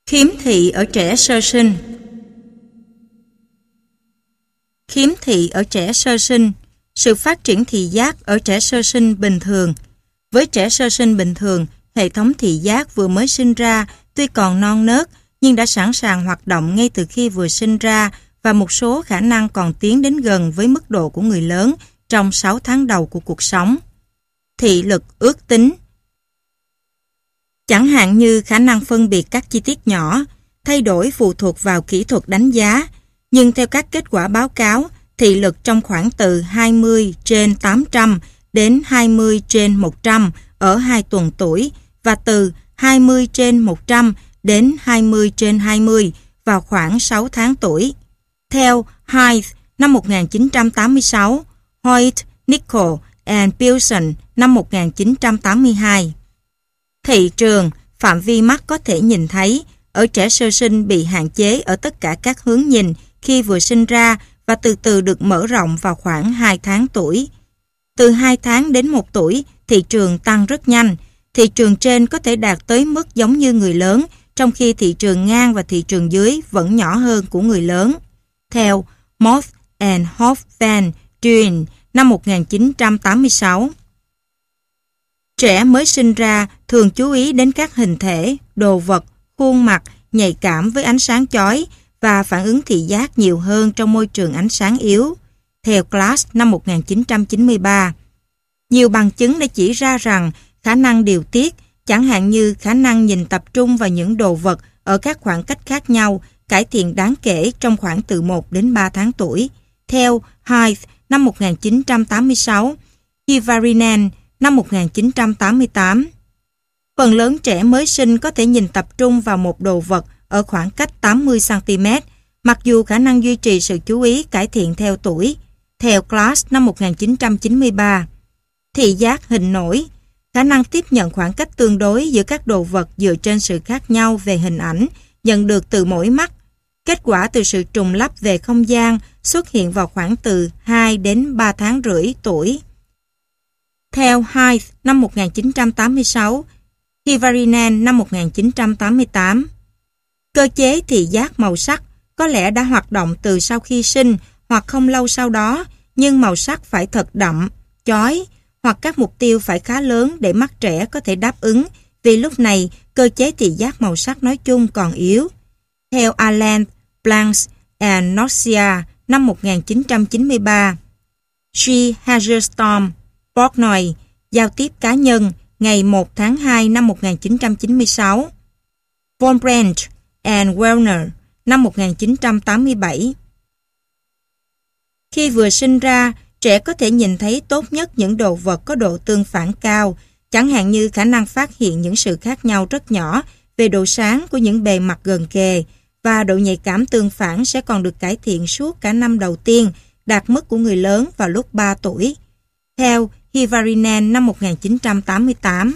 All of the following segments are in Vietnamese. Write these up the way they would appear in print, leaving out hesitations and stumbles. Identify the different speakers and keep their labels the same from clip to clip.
Speaker 1: Khiếm thị ở trẻ sơ sinh. Khiếm thị ở trẻ sơ sinh. Sự phát triển thị giác ở trẻ sơ sinh bình thường. Với trẻ sơ sinh bình thường, hệ thống thị giác vừa mới sinh ra tuy còn non nớt nhưng đã sẵn sàng hoạt động ngay từ khi vừa sinh ra và một số khả năng còn tiến đến gần với mức độ của người lớn trong 6 tháng đầu của cuộc sống. Thị lực ước tính. Chẳng hạn như khả năng phân biệt các chi tiết nhỏ, thay đổi phụ thuộc vào kỹ thuật đánh giá, nhưng theo các kết quả báo cáo, thị lực trong khoảng từ 20/800 đến 20/100 ở 2 tuần tuổi và từ 20/100 đến 20/20 vào khoảng 6 tháng tuổi. Theo Hyde năm 1986, Hoyt, Nichol and Pearson năm 1982. Thị trường, phạm vi mắt có thể nhìn thấy, ở trẻ sơ sinh bị hạn chế ở tất cả các hướng nhìn khi vừa sinh ra và từ từ được mở rộng vào khoảng 2 tháng tuổi. Từ 2 tháng đến 1 tuổi, thị trường tăng rất nhanh. Thị trường trên có thể đạt tới mức giống như người lớn, trong khi thị trường ngang và thị trường dưới vẫn nhỏ hơn của người lớn. Theo Moth and Hoff van Duyn năm 1986. Trẻ mới sinh ra thường chú ý đến các hình thể, đồ vật, khuôn mặt, nhạy cảm với ánh sáng chói và phản ứng thị giác nhiều hơn trong môi trường ánh sáng yếu. Theo Glass năm 1993. Nhiều bằng chứng đã chỉ ra rằng khả năng điều tiết, chẳng hạn như khả năng nhìn tập trung vào những đồ vật ở các khoảng cách khác nhau, cải thiện đáng kể trong khoảng từ 1 đến 3 tháng tuổi. Theo Hyde năm 1986, Hivarinen năm 1988. Phần lớn trẻ mới sinh có thể nhìn tập trung vào một đồ vật ở khoảng cách 80 cm, mặc dù khả năng duy trì sự chú ý cải thiện theo tuổi. Theo Glass năm 1993. Thị giác hình nổi, khả năng tiếp nhận khoảng cách tương đối giữa các đồ vật dựa trên sự khác nhau về hình ảnh nhận được từ mỗi mắt. Kết quả từ sự trùng lắp về không gian xuất hiện vào khoảng từ 2 đến 3 tháng rưỡi tuổi. Theo Hyde năm 1986, Hivarinen năm 1988. Cơ chế thị giác màu sắc có lẽ đã hoạt động từ sau khi sinh hoặc không lâu sau đó, nhưng màu sắc phải thật đậm, chói, hoặc các mục tiêu phải khá lớn để mắt trẻ có thể đáp ứng, vì lúc này cơ chế thị giác màu sắc nói chung còn yếu. Theo Alan Blanks and Norcia năm 1993. G. Hagerstorm, Portnoy, giao tiếp cá nhân, ngày 1 tháng 2 năm 1996. Von Branch and Wellner, năm 1987. Khi vừa sinh ra, trẻ có thể nhìn thấy tốt nhất những đồ vật có độ tương phản cao, chẳng hạn như khả năng phát hiện những sự khác nhau rất nhỏ về độ sáng của những bề mặt gần kề, và độ nhạy cảm tương phản sẽ còn được cải thiện suốt cả năm đầu tiên, đạt mức của người lớn vào lúc 3 tuổi. Theo Hivarinen năm 1988.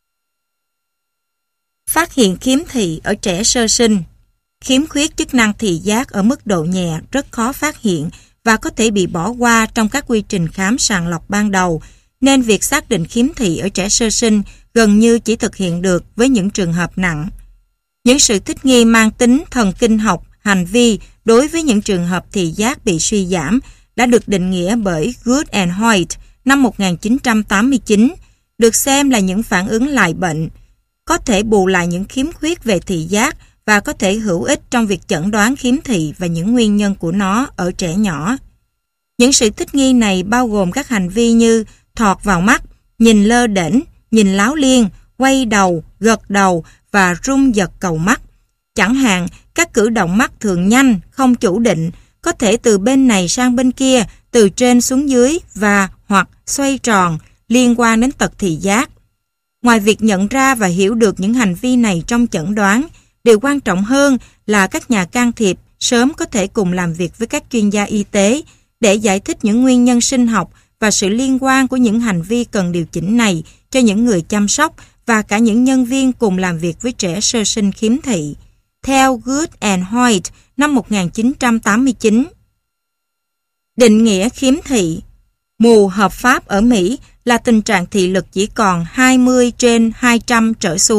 Speaker 1: Phát hiện khiếm thị ở trẻ sơ sinh. Khiếm khuyết chức năng thị giác ở mức độ nhẹ rất khó phát hiện và có thể bị bỏ qua trong các quy trình khám sàng lọc ban đầu, nên việc xác định khiếm thị ở trẻ sơ sinh gần như chỉ thực hiện được với những trường hợp nặng. Những sự thích nghi mang tính thần kinh học, hành vi đối với những trường hợp thị giác bị suy giảm đã được định nghĩa bởi Good and Hoyt năm 1989, được xem là những phản ứng lại bệnh, có thể bù lại những khiếm khuyết về thị giác và có thể hữu ích trong việc chẩn đoán khiếm thị và những nguyên nhân của nó ở trẻ nhỏ. Những sự thích nghi này bao gồm các hành vi như thọt vào mắt, nhìn lơ đễnh, nhìn láo liên, quay đầu, gật đầu và rung giật cầu mắt. Chẳng hạn, các cử động mắt thường nhanh, không chủ định, có thể từ bên này sang bên kia, từ trên xuống dưới và hoặc xoay tròn, liên quan đến tật thị giác. Ngoài việc nhận ra và hiểu được những hành vi này trong chẩn đoán, điều quan trọng hơn là các nhà can thiệp sớm có thể cùng làm việc với các chuyên gia y tế để giải thích những nguyên nhân sinh học và sự liên quan của những hành vi cần điều chỉnh này cho những người chăm sóc và cả những nhân viên cùng làm việc với trẻ sơ sinh khiếm thị. Theo Good and Hoyt năm 1989. Định nghĩa khiếm thị. Mù hợp pháp ở Mỹ là tình trạng thị lực chỉ còn 20/200 trở xuống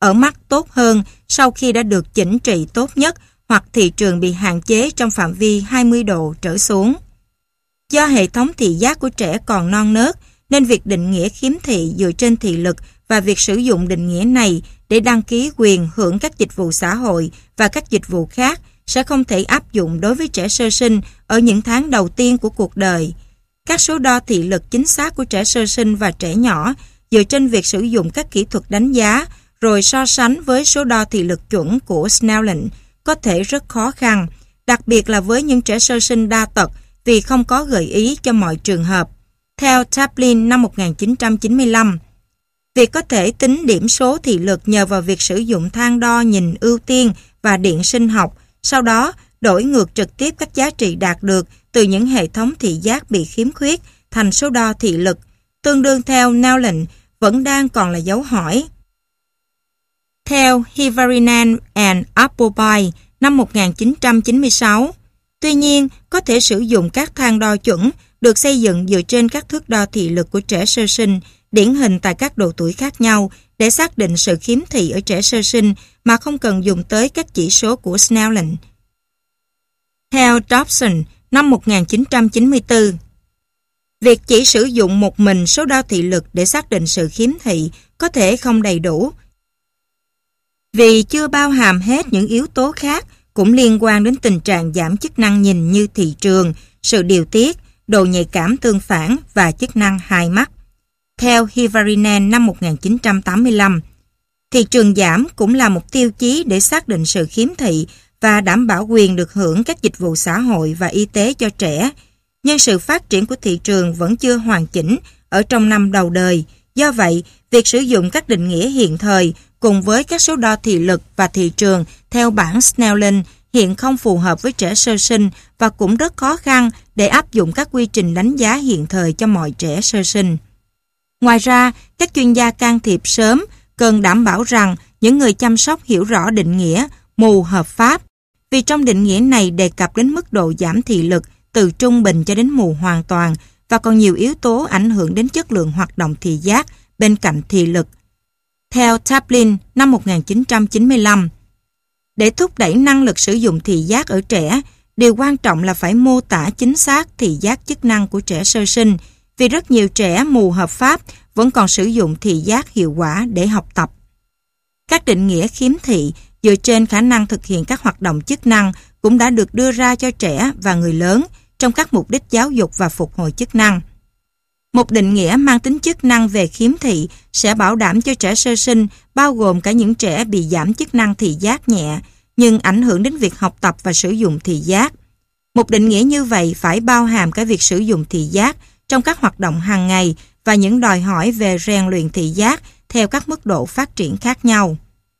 Speaker 1: ở mắt tốt hơn sau khi đã được chỉnh trị tốt nhất hoặc thị trường bị hạn chế trong phạm vi 20 độ trở xuống. Do hệ thống thị giác của trẻ còn non nớt, nên việc định nghĩa khiếm thị dựa trên thị lực và việc sử dụng định nghĩa này để đăng ký quyền hưởng các dịch vụ xã hội và các dịch vụ khác sẽ không thể áp dụng đối với trẻ sơ sinh ở những tháng đầu tiên của cuộc đời. Các số đo thị lực chính xác của trẻ sơ sinh và trẻ nhỏ dựa trên việc sử dụng các kỹ thuật đánh giá rồi so sánh với số đo thị lực chuẩn của Snellen có thể rất khó khăn, đặc biệt là với những trẻ sơ sinh đa tật vì không có gợi ý cho mọi trường hợp. Theo Taplin năm 1995, việc có thể tính điểm số thị lực nhờ vào việc sử dụng thang đo nhìn ưu tiên và điện sinh học, sau đó đổi ngược trực tiếp các giá trị đạt được từ những hệ thống thị giác bị khiếm khuyết thành số đo thị lực, tương đương theo Snellen, vẫn đang còn là dấu hỏi. Theo Hivarinen and Appleby năm 1996, tuy nhiên, có thể sử dụng các thang đo chuẩn được xây dựng dựa trên các thước đo thị lực của trẻ sơ sinh, điển hình tại các độ tuổi khác nhau để xác định sự khiếm thị ở trẻ sơ sinh mà không cần dùng tới các chỉ số của Snellen. Theo Dobson năm 1994, việc chỉ sử dụng một mình số đo thị lực để xác định sự khiếm thị có thể không đầy đủ vì chưa bao hàm hết những yếu tố khác cũng liên quan đến tình trạng giảm chức năng nhìn như thị trường, sự điều tiết, độ nhạy cảm tương phản và chức năng hai mắt. Theo Hivarinen năm 1985, thị trường giảm cũng là một tiêu chí để xác định sự khiếm thị và đảm bảo quyền được hưởng các dịch vụ xã hội và y tế cho trẻ. Nhưng sự phát triển của thị trường vẫn chưa hoàn chỉnh ở trong năm đầu đời. Do vậy, việc sử dụng các định nghĩa hiện thời cùng với các số đo thị lực và thị trường theo bảng Snellen hiện không phù hợp với trẻ sơ sinh và cũng rất khó khăn để áp dụng các quy trình đánh giá hiện thời cho mọi trẻ sơ sinh. Ngoài ra, các chuyên gia can thiệp sớm cần đảm bảo rằng những người chăm sóc hiểu rõ định nghĩa mù hợp pháp, vì trong định nghĩa này đề cập đến mức độ giảm thị lực từ trung bình cho đến mù hoàn toàn và còn nhiều yếu tố ảnh hưởng đến chất lượng hoạt động thị giác bên cạnh thị lực. Theo Taplin năm 1995, để thúc đẩy năng lực sử dụng thị giác ở trẻ, điều quan trọng là phải mô tả chính xác thị giác chức năng của trẻ sơ sinh, vì rất nhiều trẻ mù hợp pháp vẫn còn sử dụng thị giác hiệu quả để học tập. Các định nghĩa khiếm thị dựa trên khả năng thực hiện các hoạt động chức năng cũng đã được đưa ra cho trẻ và người lớn trong các mục đích giáo dục và phục hồi chức năng. Một định nghĩa mang tính chức năng về khiếm thị sẽ bảo đảm cho trẻ sơ sinh, bao gồm cả những trẻ bị giảm chức năng thị giác nhẹ, nhưng ảnh hưởng đến việc học tập và sử dụng thị giác. Một định nghĩa như vậy phải bao hàm cả việc sử dụng thị giác trong các hoạt động hàng ngày và những đòi hỏi về rèn luyện thị giác theo các mức độ phát triển khác nhau.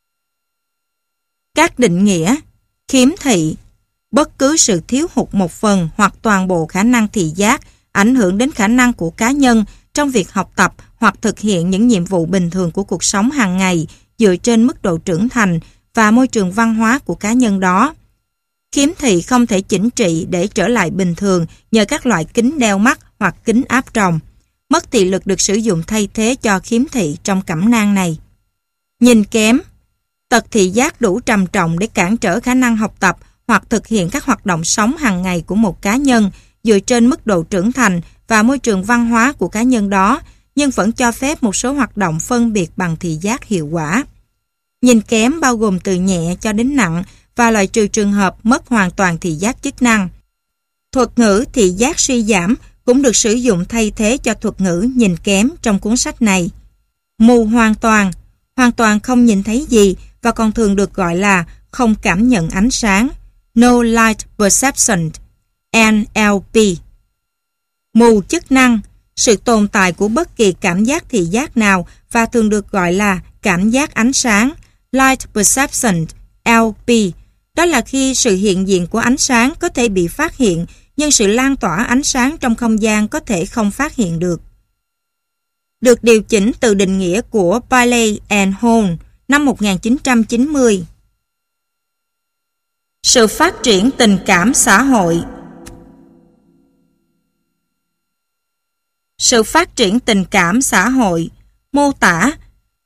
Speaker 1: Các định nghĩa khiếm thị: bất cứ sự thiếu hụt một phần hoặc toàn bộ khả năng thị giác ảnh hưởng đến khả năng của cá nhân trong việc học tập hoặc thực hiện những nhiệm vụ bình thường của cuộc sống hàng ngày dựa trên mức độ trưởng thành và môi trường văn hóa của cá nhân đó. Khiếm thị không thể chỉnh trị để trở lại bình thường nhờ các loại kính đeo mắt hoặc kính áp tròng. Mất thị lực được sử dụng thay thế cho khiếm thị trong cẩm nang này. Nhìn kém: tật thị giác đủ trầm trọng để cản trở khả năng học tập hoặc thực hiện các hoạt động sống hàng ngày của một cá nhân dựa trên mức độ trưởng thành và môi trường văn hóa của cá nhân đó, nhưng vẫn cho phép một số hoạt động phân biệt bằng thị giác hiệu quả. Nhìn kém bao gồm từ nhẹ cho đến nặng và loại trừ trường hợp mất hoàn toàn thị giác chức năng. Thuật ngữ thị giác suy giảm cũng được sử dụng thay thế cho thuật ngữ nhìn kém trong cuốn sách này. Mù hoàn toàn không nhìn thấy gì và còn thường được gọi là không cảm nhận ánh sáng, No Light Perception, NLP. Mù chức năng: sự tồn tại của bất kỳ cảm giác thị giác nào và thường được gọi là cảm giác ánh sáng, Light Perception, LP. Đó là khi sự hiện diện của ánh sáng có thể bị phát hiện, nhưng sự lan tỏa ánh sáng trong không gian có thể không phát hiện được. Được điều chỉnh từ định nghĩa của Bailey and Hone năm 1990. Sự phát triển tình cảm xã hội. Sự phát triển tình cảm xã hội mô tả: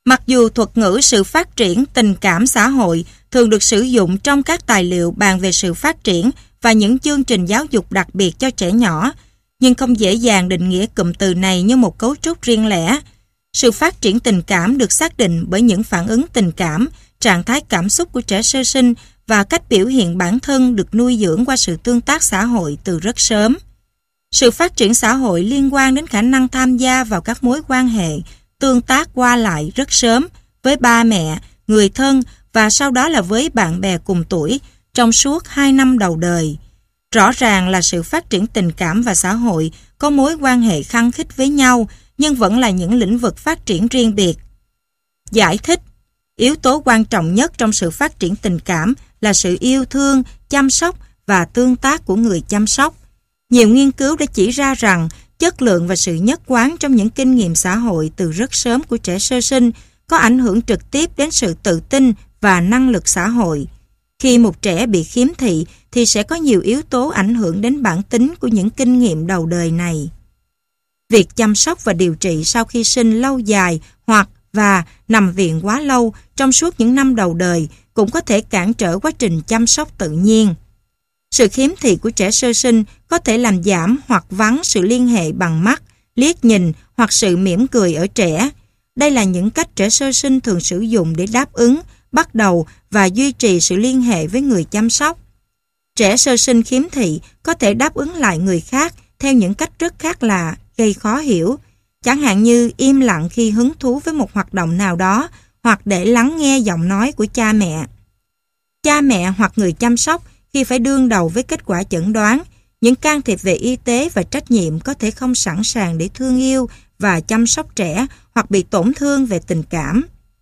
Speaker 1: Mặc dù thuật ngữ sự phát triển tình cảm xã hội thường được sử dụng trong các tài liệu bàn về sự phát triển và những chương trình giáo dục đặc biệt cho trẻ nhỏ, nhưng không dễ dàng định nghĩa cụm từ này như một cấu trúc riêng lẻ. Sự phát triển tình cảm được xác định bởi những phản ứng tình cảm, trạng thái cảm xúc của trẻ sơ sinh và cách biểu hiện bản thân được nuôi dưỡng qua sự tương tác xã hội từ rất sớm. Sự phát triển xã hội liên quan đến khả năng tham gia vào các mối quan hệ, tương tác qua lại rất sớm với ba mẹ, người thân và sau đó là với bạn bè cùng tuổi trong suốt 2 năm đầu đời. Rõ ràng là sự phát triển tình cảm và xã hội có mối quan hệ khăng khít với nhau, nhưng vẫn là những lĩnh vực phát triển riêng biệt. Giải thích: yếu tố quan trọng nhất trong sự phát triển tình cảm là sự yêu thương, chăm sóc và tương tác của người chăm sóc. Nhiều nghiên cứu đã chỉ ra rằng chất lượng và sự nhất quán trong những kinh nghiệm xã hội từ rất sớm của trẻ sơ sinh có ảnh hưởng trực tiếp đến sự tự tin và năng lực xã hội. Khi một trẻ bị khiếm thị thì sẽ có nhiều yếu tố ảnh hưởng đến bản tính của những kinh nghiệm đầu đời này. Việc chăm sóc và điều trị sau khi sinh lâu dài và nằm viện quá lâu trong suốt những năm đầu đời cũng có thể cản trở quá trình chăm sóc tự nhiên. Sự khiếm thị của trẻ sơ sinh có thể làm giảm hoặc vắng sự liên hệ bằng mắt, liếc nhìn hoặc sự mỉm cười ở trẻ. Đây là những cách trẻ sơ sinh thường sử dụng để đáp ứng, bắt đầu và duy trì sự liên hệ với người chăm sóc. Trẻ sơ sinh khiếm thị có thể đáp ứng lại người khác theo những cách rất khác lạ, gây khó hiểu, chẳng hạn như im lặng khi hứng thú với một hoạt động nào đó hoặc để lắng nghe giọng nói của cha mẹ. Cha mẹ hoặc người chăm sóc khi phải đương đầu với kết quả chẩn đoán, những can thiệp về y tế và trách nhiệm có thể không sẵn sàng để thương yêu và chăm sóc trẻ hoặc bị tổn thương về tình cảm.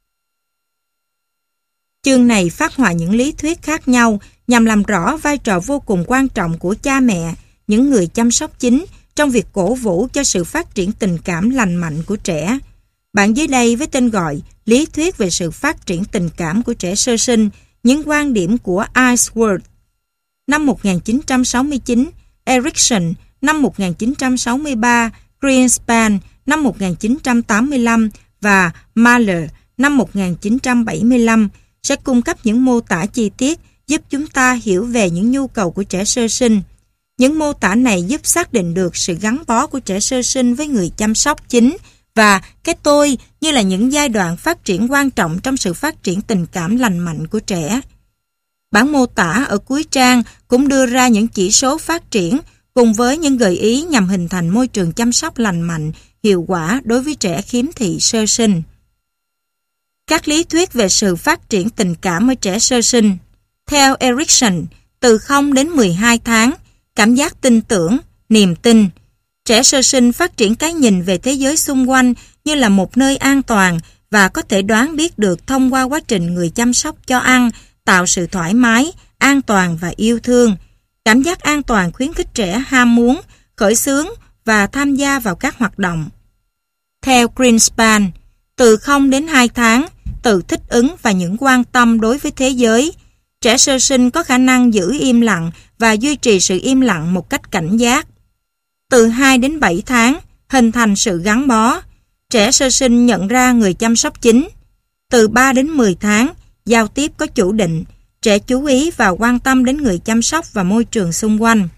Speaker 1: Chương này phát họa những lý thuyết khác nhau nhằm làm rõ vai trò vô cùng quan trọng của cha mẹ, những người chăm sóc chính, trong việc cổ vũ cho sự phát triển tình cảm lành mạnh của trẻ. Bản dưới đây với tên gọi Lý thuyết về sự phát triển tình cảm của trẻ sơ sinh, những quan điểm của Ainsworth. Năm 1969, Erikson, năm 1963, Greenspan, năm 1985 và Mahler, năm 1975 sẽ cung cấp những mô tả chi tiết giúp chúng ta hiểu về những nhu cầu của trẻ sơ sinh. Những mô tả này giúp xác định được sự gắn bó của trẻ sơ sinh với người chăm sóc chính và cái tôi như là những giai đoạn phát triển quan trọng trong sự phát triển tình cảm lành mạnh của trẻ. Bản mô tả ở cuối trang cũng đưa ra những chỉ số phát triển cùng với những gợi ý nhằm hình thành môi trường chăm sóc lành mạnh, hiệu quả đối với trẻ khiếm thị sơ sinh. Các lý thuyết về sự phát triển tình cảm ở trẻ sơ sinh. Theo Erikson, từ 0 đến 12 tháng, cảm giác tin tưởng, niềm tin. Trẻ sơ sinh phát triển cái nhìn về thế giới xung quanh như là một nơi an toàn và có thể đoán biết được thông qua quá trình người chăm sóc cho ăn, tạo sự thoải mái, an toàn và yêu thương. Cảm giác an toàn khuyến khích trẻ ham muốn, khởi xướng và tham gia vào các hoạt động. Theo Greenspan, từ 0 đến 2 tháng, tự thích ứng và những quan tâm đối với thế giới. Trẻ sơ sinh có khả năng giữ im lặng và duy trì sự im lặng một cách cảnh giác. Từ 2 đến 7 tháng, hình thành sự gắn bó. Trẻ sơ sinh nhận ra người chăm sóc chính. Từ 3 đến 10 tháng, giao tiếp có chủ định. Trẻ chú ý và quan tâm đến người chăm sóc và môi trường xung quanh.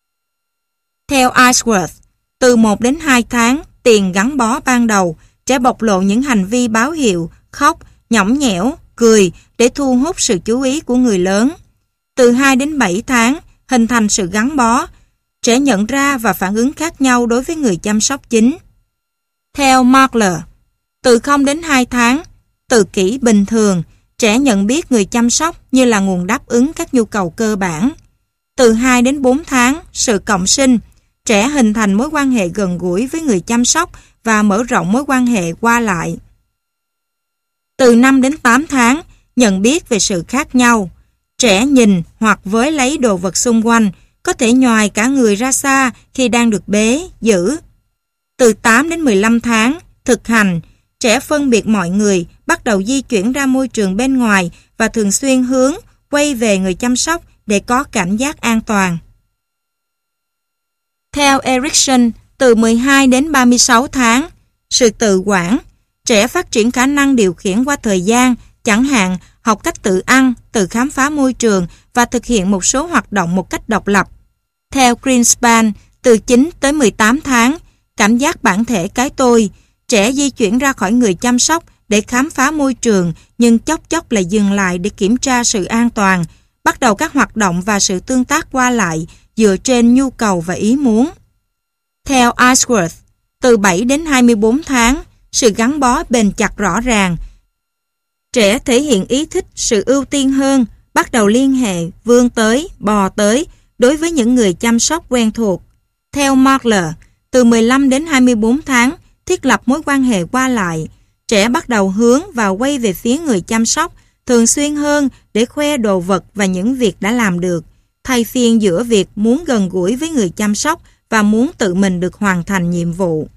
Speaker 1: Theo Ainsworth, từ 1 đến 2 tháng, tiền gắn bó ban đầu, trẻ bộc lộ những hành vi báo hiệu, khóc, nhõng nhẽo, cười để thu hút sự chú ý của người lớn. Từ 2 đến 7 tháng, hình thành sự gắn bó. Trẻ nhận ra và phản ứng khác nhau đối với người chăm sóc chính. Theo Mahler, từ 0 đến 2 tháng, tự kỷ bình thường, trẻ nhận biết người chăm sóc như là nguồn đáp ứng các nhu cầu cơ bản. Từ 2 đến 4 tháng, sự cộng sinh, trẻ hình thành mối quan hệ gần gũi với người chăm sóc và mở rộng mối quan hệ qua lại. Từ 5 đến 8 tháng, nhận biết về sự khác nhau. Trẻ nhìn hoặc với lấy đồ vật xung quanh, có thể nhoài cả người ra xa khi đang được bế, giữ. Từ 8 đến 15 tháng, thực hành, trẻ phân biệt mọi người, bắt đầu di chuyển ra môi trường bên ngoài và thường xuyên quay về người chăm sóc để có cảm giác an toàn. Theo Erikson, từ 12 đến 36 tháng, sự tự quản, Trẻ phát triển khả năng điều khiển qua thời gian, chẳng hạn học cách tự ăn, tự khám phá môi trường và thực hiện một số hoạt động một cách độc lập. Theo Greenspan, từ 9 tới 18 tháng, cảm giác bản thể cái tôi, trẻ di chuyển ra khỏi người chăm sóc để khám phá môi trường nhưng chốc chốc lại dừng lại để kiểm tra sự an toàn, bắt đầu các hoạt động và sự tương tác qua lại dựa trên nhu cầu và ý muốn. Theo Ashworth, từ 7 đến 24 tháng, sự gắn bó bền chặt rõ ràng. Trẻ thể hiện ý thích sự ưu tiên hơn, bắt đầu liên hệ, vươn tới, bò tới đối với những người chăm sóc quen thuộc. Theo Marler, từ 15 đến 24 tháng, thiết lập mối quan hệ qua lại. Trẻ bắt đầu hướng và quay về phía người chăm sóc thường xuyên hơn để khoe đồ vật và những việc đã làm được, thay phiên giữa việc muốn gần gũi với người chăm sóc và muốn tự mình được hoàn thành nhiệm vụ.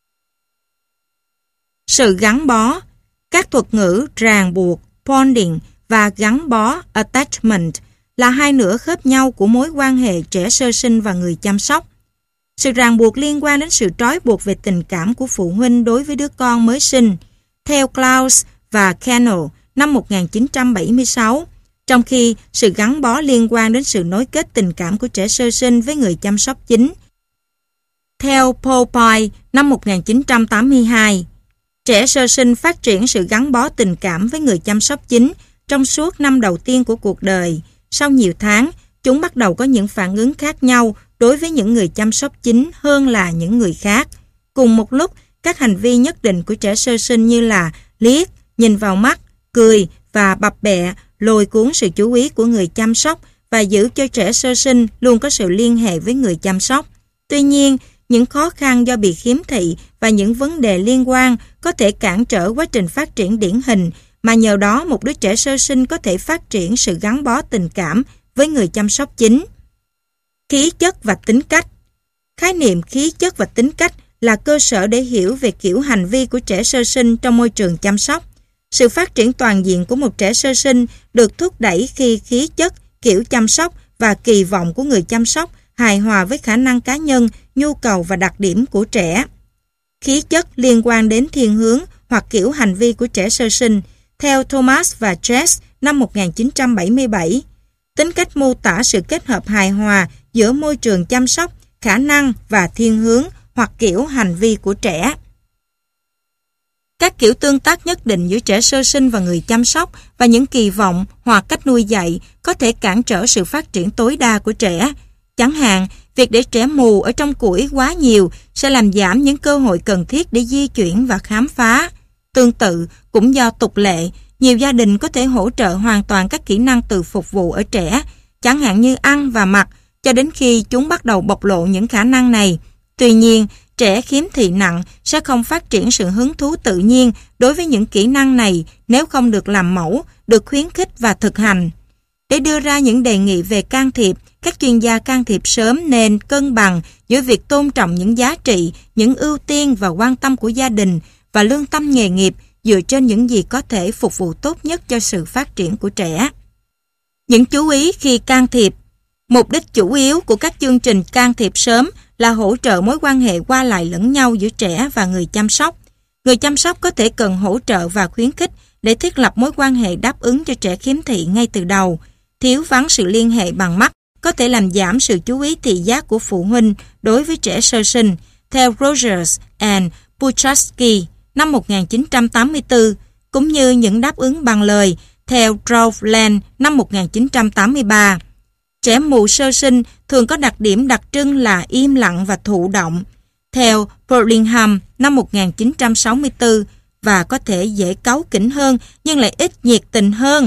Speaker 1: Sự gắn bó. Các thuật ngữ ràng buộc, bonding và gắn bó, attachment, là hai nửa khớp nhau của mối quan hệ trẻ sơ sinh và người chăm sóc. Sự ràng buộc liên quan đến sự trói buộc về tình cảm của phụ huynh đối với đứa con mới sinh, theo Klaus và Kennel năm 1976, trong khi sự gắn bó liên quan đến sự nối kết tình cảm của trẻ sơ sinh với người chăm sóc chính. Theo Popeye năm 1982, trẻ sơ sinh phát triển sự gắn bó tình cảm với người chăm sóc chính trong suốt năm đầu tiên của cuộc đời. Sau nhiều tháng, chúng bắt đầu có những phản ứng khác nhau đối với những người chăm sóc chính hơn là những người khác. Cùng một lúc, các hành vi nhất định của trẻ sơ sinh như là liếc, nhìn vào mắt, cười và bập bẹ lôi cuốn sự chú ý của người chăm sóc và giữ cho trẻ sơ sinh luôn có sự liên hệ với người chăm sóc. Tuy nhiên, những khó khăn do bị khiếm thị và những vấn đề liên quan có thể cản trở quá trình phát triển điển hình, mà nhờ đó một đứa trẻ sơ sinh có thể phát triển sự gắn bó tình cảm với người chăm sóc chính. Khí chất và tính cách. Khái niệm khí chất và tính cách là cơ sở để hiểu về kiểu hành vi của trẻ sơ sinh trong môi trường chăm sóc. Sự phát triển toàn diện của một trẻ sơ sinh được thúc đẩy khi khí chất, kiểu chăm sóc và kỳ vọng của người chăm sóc hài hòa với khả năng cá nhân, nhu cầu và đặc điểm của trẻ. Khí chất liên quan đến thiên hướng hoặc kiểu hành vi của trẻ sơ sinh, theo Thomas và Jess năm 1977. Tính cách mô tả sự kết hợp hài hòa giữa môi trường chăm sóc, khả năng và thiên hướng hoặc kiểu hành vi của trẻ. Các kiểu tương tác nhất định giữa trẻ sơ sinh và người chăm sóc và những kỳ vọng hoặc cách nuôi dạy có thể cản trở sự phát triển tối đa của trẻ. Chẳng hạn, việc để trẻ mù ở trong củi quá nhiều sẽ làm giảm những cơ hội cần thiết để di chuyển và khám phá. Tương tự, cũng do tục lệ, nhiều gia đình có thể hỗ trợ hoàn toàn các kỹ năng tự phục vụ ở trẻ, chẳng hạn như ăn và mặc, cho đến khi chúng bắt đầu bộc lộ những khả năng này. Tuy nhiên, trẻ khiếm thị nặng sẽ không phát triển sự hứng thú tự nhiên đối với những kỹ năng này nếu không được làm mẫu, được khuyến khích và thực hành. Để đưa ra những đề nghị về can thiệp, các chuyên gia can thiệp sớm nên cân bằng giữa việc tôn trọng những giá trị, những ưu tiên và quan tâm của gia đình và lương tâm nghề nghiệp dựa trên những gì có thể phục vụ tốt nhất cho sự phát triển của trẻ. Những chú ý khi can thiệp. Mục đích chủ yếu của các chương trình can thiệp sớm là hỗ trợ mối quan hệ qua lại lẫn nhau giữa trẻ và người chăm sóc. Người chăm sóc có thể cần hỗ trợ và khuyến khích để thiết lập mối quan hệ đáp ứng cho trẻ khiếm thị ngay từ đầu. Thiếu vắng sự liên hệ bằng mắt có thể làm giảm sự chú ý thị giác của phụ huynh đối với trẻ sơ sinh, theo Rogers and Buchowski năm 1984, cũng như những đáp ứng bằng lời, theo Droughland năm 1983. Trẻ mù sơ sinh thường có đặc điểm đặc trưng là im lặng và thụ động, theo Burlingham năm 1964, và có thể dễ cáu kỉnh hơn nhưng lại ít nhiệt tình hơn.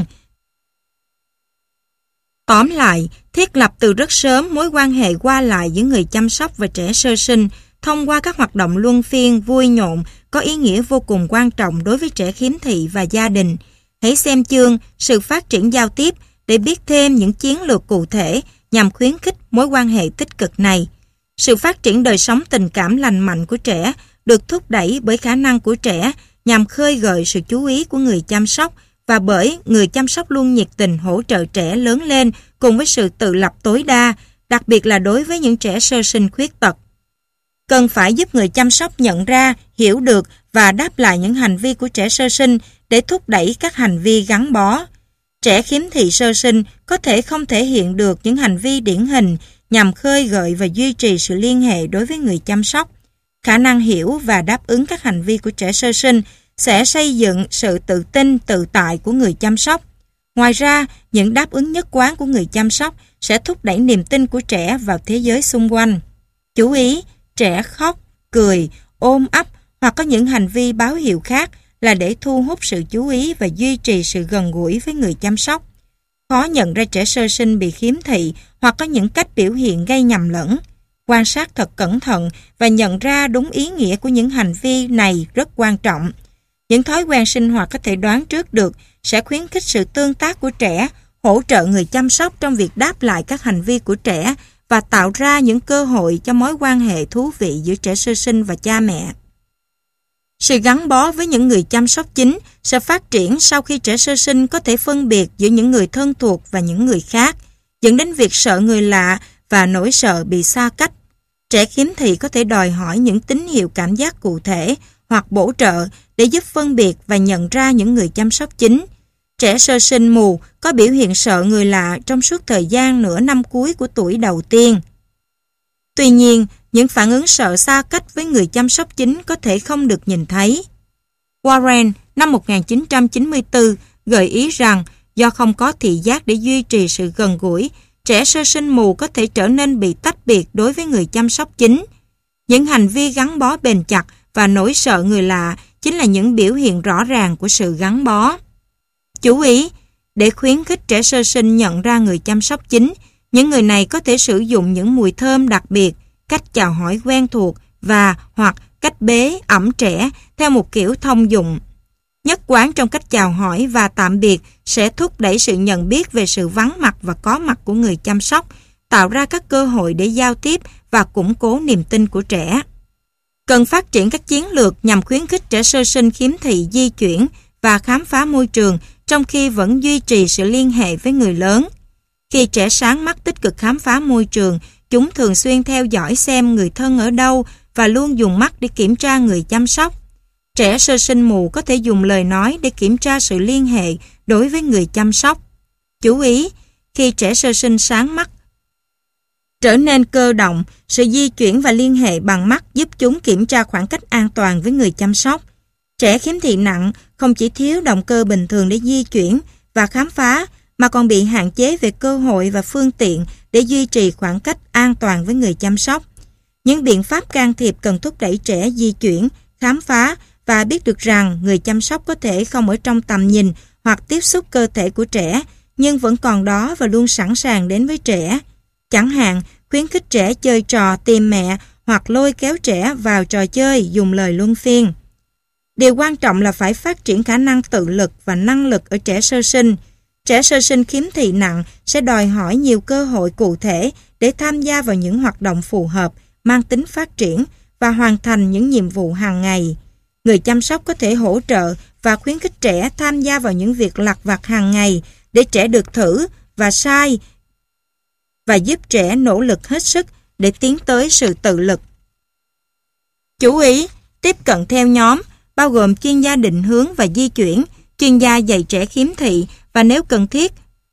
Speaker 1: Tóm lại, thiết lập từ rất sớm mối quan hệ qua lại giữa người chăm sóc và trẻ sơ sinh thông qua các hoạt động luân phiên, vui nhộn có ý nghĩa vô cùng quan trọng đối với trẻ khiếm thị và gia đình. Hãy xem chương Sự phát triển giao tiếp để biết thêm những chiến lược cụ thể nhằm khuyến khích mối quan hệ tích cực này. Sự phát triển đời sống tình cảm lành mạnh của trẻ được thúc đẩy bởi khả năng của trẻ nhằm khơi gợi sự chú ý của người chăm sóc và bởi người chăm sóc luôn nhiệt tình hỗ trợ trẻ lớn lên cùng với sự tự lập tối đa, đặc biệt là đối với những trẻ sơ sinh khuyết tật. Cần phải giúp người chăm sóc nhận ra, hiểu được và đáp lại những hành vi của trẻ sơ sinh để thúc đẩy các hành vi gắn bó. Trẻ khiếm thị sơ sinh có thể không thể hiện được những hành vi điển hình nhằm khơi gợi và duy trì sự liên hệ đối với người chăm sóc. Khả năng hiểu và đáp ứng các hành vi của trẻ sơ sinh sẽ xây dựng sự tự tin, tự tại của người chăm sóc. Ngoài ra, những đáp ứng nhất quán của người chăm sóc sẽ thúc đẩy niềm tin của trẻ vào thế giới xung quanh. Chú ý, trẻ khóc, cười, ôm ấp hoặc có những hành vi báo hiệu khác là để thu hút sự chú ý và duy trì sự gần gũi với người chăm sóc. Khó nhận ra trẻ sơ sinh bị khiếm thị hoặc có những cách biểu hiện gây nhầm lẫn. Quan sát thật cẩn thận và nhận ra đúng ý nghĩa của những hành vi này rất quan trọng. Những thói quen sinh hoạt có thể đoán trước được sẽ khuyến khích sự tương tác của trẻ, hỗ trợ người chăm sóc trong việc đáp lại các hành vi của trẻ và tạo ra những cơ hội cho mối quan hệ thú vị giữa trẻ sơ sinh và cha mẹ. Sự gắn bó với những người chăm sóc chính sẽ phát triển sau khi trẻ sơ sinh có thể phân biệt giữa những người thân thuộc và những người khác, dẫn đến việc sợ người lạ và nỗi sợ bị xa cách. Trẻ khiếm thị có thể đòi hỏi những tín hiệu cảm giác cụ thể hoặc bổ trợ để giúp phân biệt và nhận ra những người chăm sóc chính. Trẻ sơ sinh mù có biểu hiện sợ người lạ trong suốt thời gian nửa năm cuối của tuổi đầu tiên. Tuy nhiên, những phản ứng sợ xa cách với người chăm sóc chính có thể không được nhìn thấy. Warren năm 1994 gợi ý rằng do không có thị giác để duy trì sự gần gũi, trẻ sơ sinh mù có thể trở nên bị tách biệt đối với người chăm sóc chính. Những hành vi gắn bó bền chặt và nỗi sợ người lạ chính là những biểu hiện rõ ràng của sự gắn bó. Chú ý, để khuyến khích trẻ sơ sinh nhận ra người chăm sóc chính, những người này có thể sử dụng những mùi thơm đặc biệt, cách chào hỏi quen thuộc và hoặc cách bế, ẵm trẻ theo một kiểu thông dụng. Nhất quán trong cách chào hỏi và tạm biệt sẽ thúc đẩy sự nhận biết về sự vắng mặt và có mặt của người chăm sóc, tạo ra các cơ hội để giao tiếp và củng cố niềm tin của trẻ. Cần phát triển các chiến lược nhằm khuyến khích trẻ sơ sinh khiếm thị di chuyển và khám phá môi trường trong khi vẫn duy trì sự liên hệ với người lớn. Khi trẻ sáng mắt tích cực khám phá môi trường, chúng thường xuyên theo dõi xem người thân ở đâu và luôn dùng mắt để kiểm tra người chăm sóc. Trẻ sơ sinh mù có thể dùng lời nói để kiểm tra sự liên hệ đối với người chăm sóc. Chú ý, khi trẻ sơ sinh sáng mắt trở nên cơ động, sự di chuyển và liên hệ bằng mắt giúp chúng kiểm tra khoảng cách an toàn với người chăm sóc. Trẻ khiếm thị nặng không chỉ thiếu động cơ bình thường để di chuyển và khám phá, mà còn bị hạn chế về cơ hội và phương tiện để duy trì khoảng cách an toàn với người chăm sóc. Những biện pháp can thiệp cần thúc đẩy trẻ di chuyển, khám phá và biết được rằng người chăm sóc có thể không ở trong tầm nhìn hoặc tiếp xúc cơ thể của trẻ, nhưng vẫn còn đó và luôn sẵn sàng đến với trẻ. Chẳng hạn, khuyến khích trẻ chơi trò tìm mẹ hoặc lôi kéo trẻ vào trò chơi dùng lời luân phiên. Điều quan trọng là phải phát triển khả năng tự lực và năng lực ở trẻ sơ sinh. Trẻ sơ sinh khiếm thị nặng sẽ đòi hỏi nhiều cơ hội cụ thể để tham gia vào những hoạt động phù hợp, mang tính phát triển và hoàn thành những nhiệm vụ hàng ngày. Người chăm sóc có thể hỗ trợ và khuyến khích trẻ tham gia vào những việc lặt vặt hàng ngày để trẻ được thử và sai và giúp trẻ nỗ lực hết sức để tiến tới sự tự lực. Chú ý, tiếp cận theo nhóm, bao gồm chuyên gia định hướng và di chuyển, chuyên gia dạy trẻ khiếm thị và nếu cần thiết,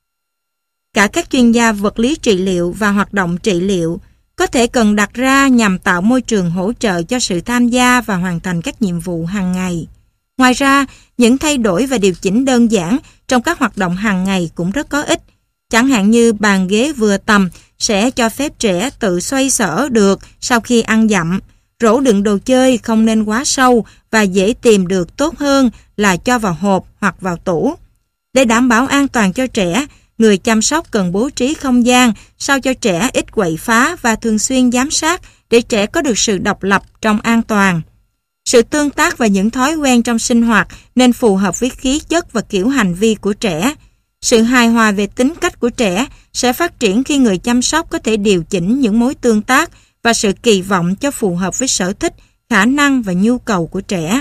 Speaker 1: cả các chuyên gia vật lý trị liệu và hoạt động trị liệu có thể cần đặt ra nhằm tạo môi trường hỗ trợ cho sự tham gia và hoàn thành các nhiệm vụ hàng ngày. Ngoài ra, những thay đổi và điều chỉnh đơn giản trong các hoạt động hàng ngày cũng rất có ích. Chẳng hạn như bàn ghế vừa tầm sẽ cho phép trẻ tự xoay sở được sau khi ăn dặm. Rổ đựng đồ chơi không nên quá sâu và dễ tìm được, tốt hơn là cho vào hộp hoặc vào tủ. Để đảm bảo an toàn cho trẻ, người chăm sóc cần bố trí không gian sao cho trẻ ít quậy phá và thường xuyên giám sát để trẻ có được sự độc lập trong an toàn. Sự tương tác và những thói quen trong sinh hoạt nên phù hợp với khí chất và kiểu hành vi của trẻ. Sự hài hòa về tính cách của trẻ sẽ phát triển khi người chăm sóc có thể điều chỉnh những mối tương tác và sự kỳ vọng cho phù hợp với sở thích, khả năng và nhu cầu của trẻ.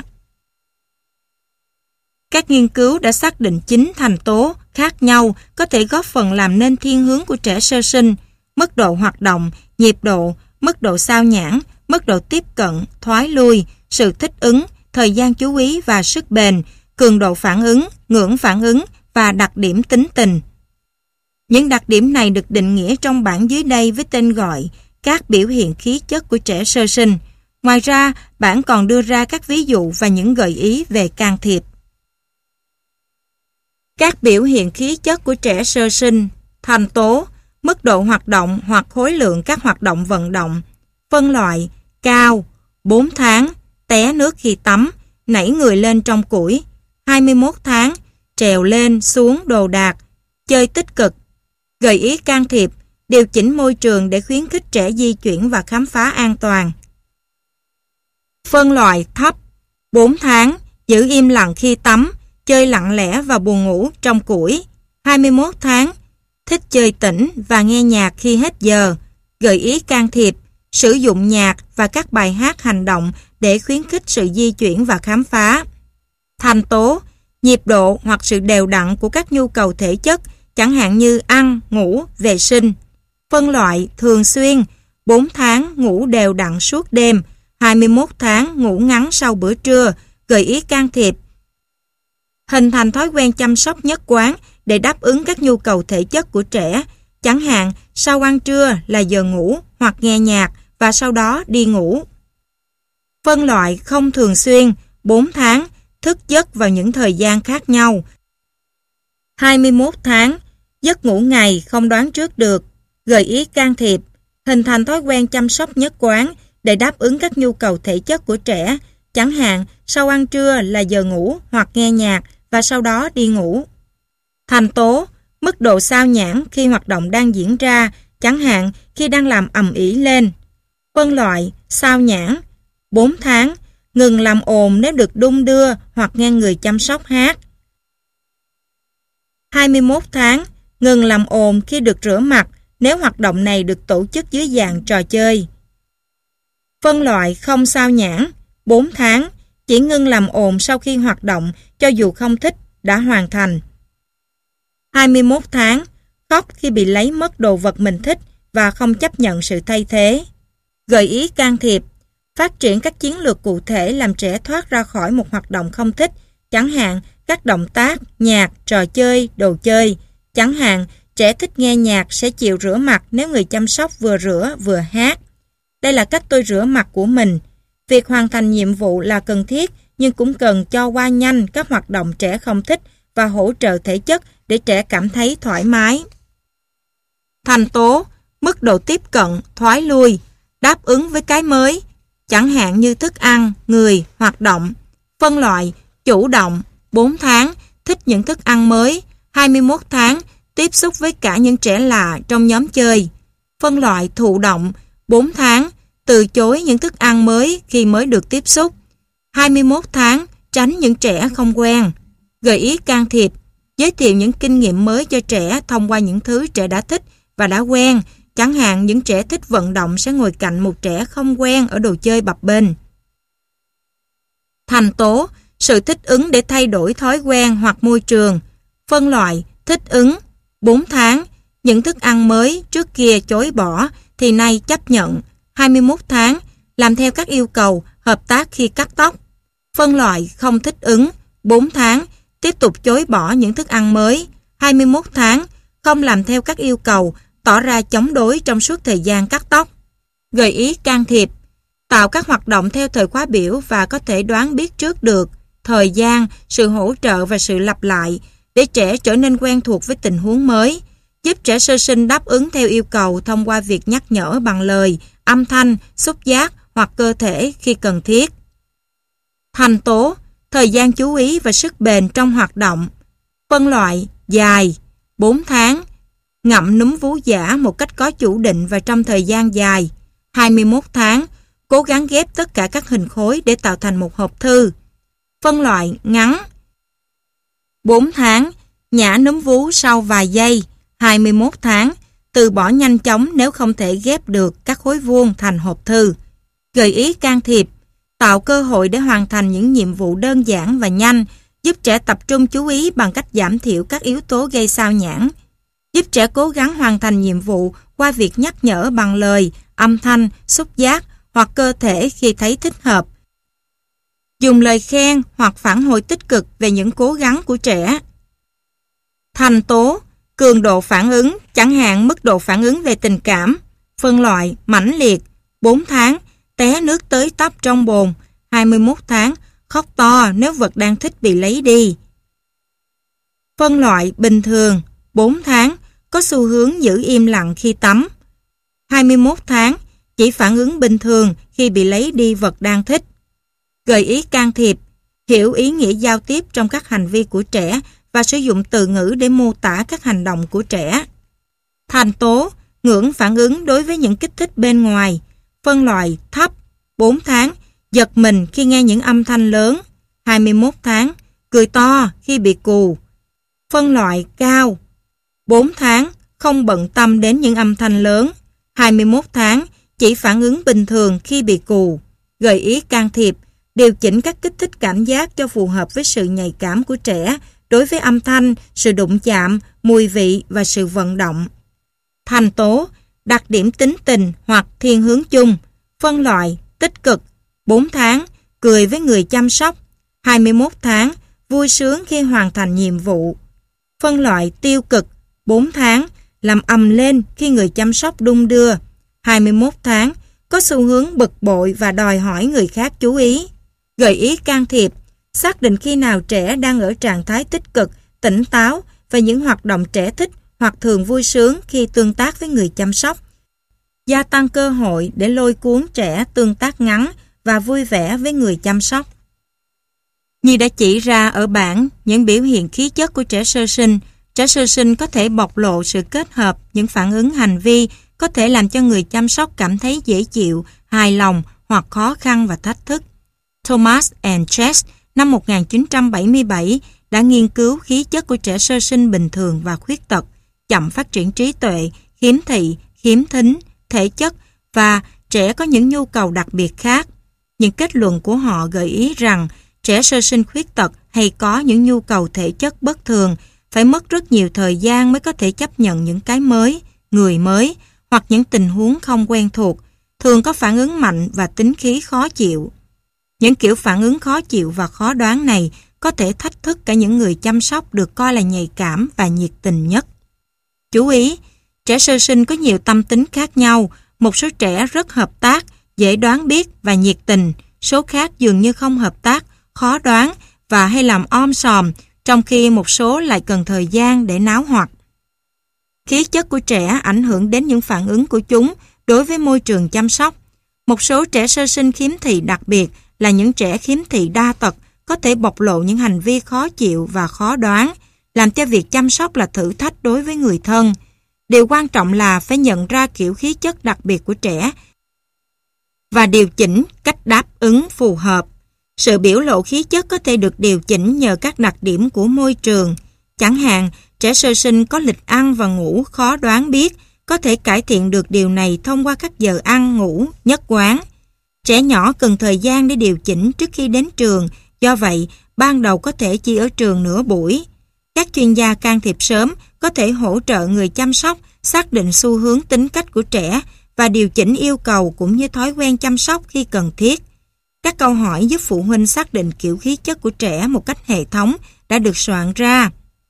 Speaker 1: Các nghiên cứu đã xác định 9 thành tố khác nhau có thể góp phần làm nên thiên hướng của trẻ sơ sinh: mức độ hoạt động, nhịp độ, mức độ sao nhãng, mức độ tiếp cận, thoái lui, sự thích ứng, thời gian chú ý và sức bền, cường độ phản ứng, ngưỡng phản ứng và đặc điểm tính tình. Những đặc điểm này được định nghĩa trong bảng dưới đây với tên gọi các biểu hiện khí chất của trẻ sơ sinh. Ngoài ra, bảng còn đưa ra các ví dụ và những gợi ý về can thiệp. Các biểu hiện khí chất của trẻ sơ sinh: thành tố, mức độ hoạt động hoặc khối lượng các hoạt động vận động. Phân loại: cao, 4 tháng, té nước khi tắm, nảy người lên trong củi, 21 tháng, trèo lên, xuống đồ đạc, chơi tích cực. Gợi ý can thiệp: điều chỉnh môi trường để khuyến khích trẻ di chuyển và khám phá an toàn. Phân loại: thấp, 4 tháng, giữ im lặng khi tắm, chơi lặng lẽ và buồn ngủ trong củi, 21 tháng, thích chơi tĩnh và nghe nhạc khi hết giờ. Gợi ý can thiệp: sử dụng nhạc và các bài hát hành động để khuyến khích sự di chuyển và khám phá. Thành tố, nhịp độ hoặc sự đều đặn của các nhu cầu thể chất, chẳng hạn như ăn, ngủ, vệ sinh. Phân loại: thường xuyên, 4 tháng ngủ đều đặn suốt đêm, 21 tháng ngủ ngắn sau bữa trưa. Gợi ý can thiệp: hình thành thói quen chăm sóc nhất quán để đáp ứng các nhu cầu thể chất của trẻ, chẳng hạn sau ăn trưa là giờ ngủ hoặc nghe nhạc và sau đó đi ngủ. Phân loại: không thường xuyên, 4 tháng, thức giấc vào những thời gian khác nhau. 21 tháng, giấc ngủ ngày không đoán trước được. Gợi ý can thiệp: hình thành thói quen chăm sóc nhất quán để đáp ứng các nhu cầu thể chất của trẻ, chẳng hạn sau ăn trưa là giờ ngủ hoặc nghe nhạc và sau đó đi ngủ. Thành tố, mức độ xao nhãng khi hoạt động đang diễn ra, chẳng hạn khi đang làm ầm ĩ lên. Phân loại: xao nhãng, 4 tháng, ngừng làm ồn nếu được đung đưa hoặc nghe người chăm sóc hát. 21 tháng, ngừng làm ồn khi được rửa mặt nếu hoạt động này được tổ chức dưới dạng trò chơi. Phân loại: không xao nhãng, 4 tháng, chỉ ngưng làm ồn sau khi hoạt động cho dù không thích đã hoàn thành. 21 tháng, khóc khi bị lấy mất đồ vật mình thích và không chấp nhận sự thay thế. Gợi ý can thiệp: phát triển các chiến lược cụ thể làm trẻ thoát ra khỏi một hoạt động không thích, chẳng hạn các động tác, nhạc, trò chơi, đồ chơi. Chẳng hạn, trẻ thích nghe nhạc sẽ chịu rửa mặt nếu người chăm sóc vừa rửa vừa hát. Đây là cách tôi rửa mặt của mình. Việc hoàn thành nhiệm vụ là cần thiết, nhưng cũng cần cho qua nhanh các hoạt động trẻ không thích và hỗ trợ thể chất để trẻ cảm thấy thoải mái. Thành tố, mức độ tiếp cận, thoái lui, đáp ứng với cái mới, chẳng hạn như thức ăn, người, hoạt động. Phân loại: chủ động, 4 tháng, thích những thức ăn mới, 21 tháng, tiếp xúc với cả những trẻ lạ trong nhóm chơi. Phân loại: thụ động, 4 tháng, từ chối những thức ăn mới khi mới được tiếp xúc. 21 tháng, tránh những trẻ không quen. Gợi ý can thiệp: giới thiệu những kinh nghiệm mới cho trẻ thông qua những thứ trẻ đã thích và đã quen, chẳng hạn những trẻ thích vận động sẽ ngồi cạnh một trẻ không quen ở đồ chơi bập bênh. Thành tố, sự thích ứng để thay đổi thói quen hoặc môi trường. Phân loại: thích ứng, 4 tháng, những thức ăn mới trước kia chối bỏ thì nay chấp nhận. 21 tháng, làm theo các yêu cầu, hợp tác khi cắt tóc. Phân loại: không thích ứng, 4 tháng, tiếp tục chối bỏ những thức ăn mới. 21 tháng, không làm theo các yêu cầu, tỏ ra chống đối trong suốt thời gian cắt tóc. Gợi ý can thiệp: tạo các hoạt động theo thời khóa biểu và có thể đoán biết trước được thời gian, sự hỗ trợ và sự lặp lại để trẻ trở nên quen thuộc với tình huống mới. Giúp trẻ sơ sinh đáp ứng theo yêu cầu thông qua việc nhắc nhở bằng lời, âm thanh, xúc giác hoặc cơ thể khi cần thiết. Thành tố, thời gian chú ý và sức bền trong hoạt động. Phân loại: dài, 4 tháng, ngậm núm vú giả một cách có chủ định và trong thời gian dài. 21 tháng, cố gắng ghép tất cả các hình khối để tạo thành một hộp thư. Phân loại: ngắn, 4 tháng, nhả núm vú sau vài giây. 21 tháng, từ bỏ nhanh chóng nếu không thể ghép được các khối vuông thành hộp thư. Gợi ý can thiệp: tạo cơ hội để hoàn thành những nhiệm vụ đơn giản và nhanh, giúp trẻ tập trung chú ý bằng cách giảm thiểu các yếu tố gây xao nhãng. Giúp trẻ cố gắng hoàn thành nhiệm vụ qua việc nhắc nhở bằng lời, âm thanh, xúc giác hoặc cơ thể khi thấy thích hợp. Dùng lời khen hoặc phản hồi tích cực về những cố gắng của trẻ. Thành tố, cường độ phản ứng, chẳng hạn mức độ phản ứng về tình cảm. Phân loại, mãnh liệt, 4 tháng, té nước tới tấp trong bồn, 21 tháng, khóc to nếu vật đang thích bị lấy đi. Phân loại, bình thường, 4 tháng, có xu hướng giữ im lặng khi tắm. 21 tháng, chỉ phản ứng bình thường khi bị lấy đi vật đang thích. Gợi ý can thiệp, hiểu ý nghĩa giao tiếp trong các hành vi của trẻ và sử dụng từ ngữ để mô tả các hành động của trẻ. Thành tố, ngưỡng phản ứng đối với những kích thích bên ngoài. Phân loại, thấp, 4 tháng, giật mình khi nghe những âm thanh lớn. 21 tháng, cười to khi bị cù. Phân loại, cao, 4 tháng, không bận tâm đến những âm thanh lớn. 21 tháng, chỉ phản ứng bình thường khi bị cù. Gợi ý can thiệp, điều chỉnh các kích thích cảm giác cho phù hợp với sự nhạy cảm của trẻ đối với âm thanh, sự đụng chạm, mùi vị và sự vận động. Thành tố, đặc điểm tính tình hoặc thiên hướng chung. Phân loại, tích cực, 4 tháng, cười với người chăm sóc. 21 tháng, vui sướng khi hoàn thành nhiệm vụ. Phân loại, tiêu cực, 4 tháng, làm ầm lên khi người chăm sóc đung đưa. 21 tháng, có xu hướng bực bội và đòi hỏi người khác chú ý. Gợi ý can thiệp, xác định khi nào trẻ đang ở trạng thái tích cực, tỉnh táo và những hoạt động trẻ thích hoặc thường vui sướng khi tương tác với người chăm sóc. Gia tăng cơ hội để lôi cuốn trẻ tương tác ngắn và vui vẻ với người chăm sóc. Như đã chỉ ra ở bảng những biểu hiện khí chất của trẻ sơ sinh có thể bộc lộ sự kết hợp những phản ứng hành vi có thể làm cho người chăm sóc cảm thấy dễ chịu, hài lòng hoặc khó khăn và thách thức. Thomas and Chess năm 1977 đã nghiên cứu khí chất của trẻ sơ sinh bình thường và khuyết tật, chậm phát triển trí tuệ, khiếm thị, khiếm thính, thể chất và trẻ có những nhu cầu đặc biệt khác. Những kết luận của họ gợi ý rằng trẻ sơ sinh khuyết tật hay có những nhu cầu thể chất bất thường phải mất rất nhiều thời gian mới có thể chấp nhận những cái mới, người mới hoặc những tình huống không quen thuộc, thường có phản ứng mạnh và tính khí khó chịu. Những kiểu phản ứng khó chịu và khó đoán này có thể thách thức cả những người chăm sóc được coi là nhạy cảm và nhiệt tình nhất. Chú ý, trẻ sơ sinh có nhiều tâm tính khác nhau, một số trẻ rất hợp tác, dễ đoán biết và nhiệt tình, số khác dường như không hợp tác, khó đoán và hay làm om sòm, trong khi một số lại cần thời gian để náo hoạt. Khí chất của trẻ ảnh hưởng đến những phản ứng của chúng đối với môi trường chăm sóc. Một số trẻ sơ sinh khiếm thị đặc biệt là những trẻ khiếm thị đa tật có thể bộc lộ những hành vi khó chịu và khó đoán, làm cho việc chăm sóc là thử thách đối với người thân. Điều quan trọng là phải nhận ra kiểu khí chất đặc biệt của trẻ và điều chỉnh cách đáp ứng phù hợp. Sự biểu lộ khí chất có thể được điều chỉnh nhờ các đặc điểm của môi trường. Chẳng hạn, trẻ sơ sinh có lịch ăn và ngủ khó đoán biết, có thể cải thiện được điều này thông qua các giờ ăn, ngủ, nhất quán. Trẻ nhỏ cần thời gian để điều chỉnh trước khi đến trường, do vậy, ban đầu có thể chỉ ở trường nửa buổi. Các chuyên gia can thiệp sớm có thể hỗ trợ người chăm sóc xác định xu hướng tính cách của trẻ và điều chỉnh yêu cầu cũng như thói quen chăm sóc khi cần thiết. Các câu hỏi giúp phụ huynh xác định kiểu khí chất của trẻ một cách hệ thống đã được soạn ra.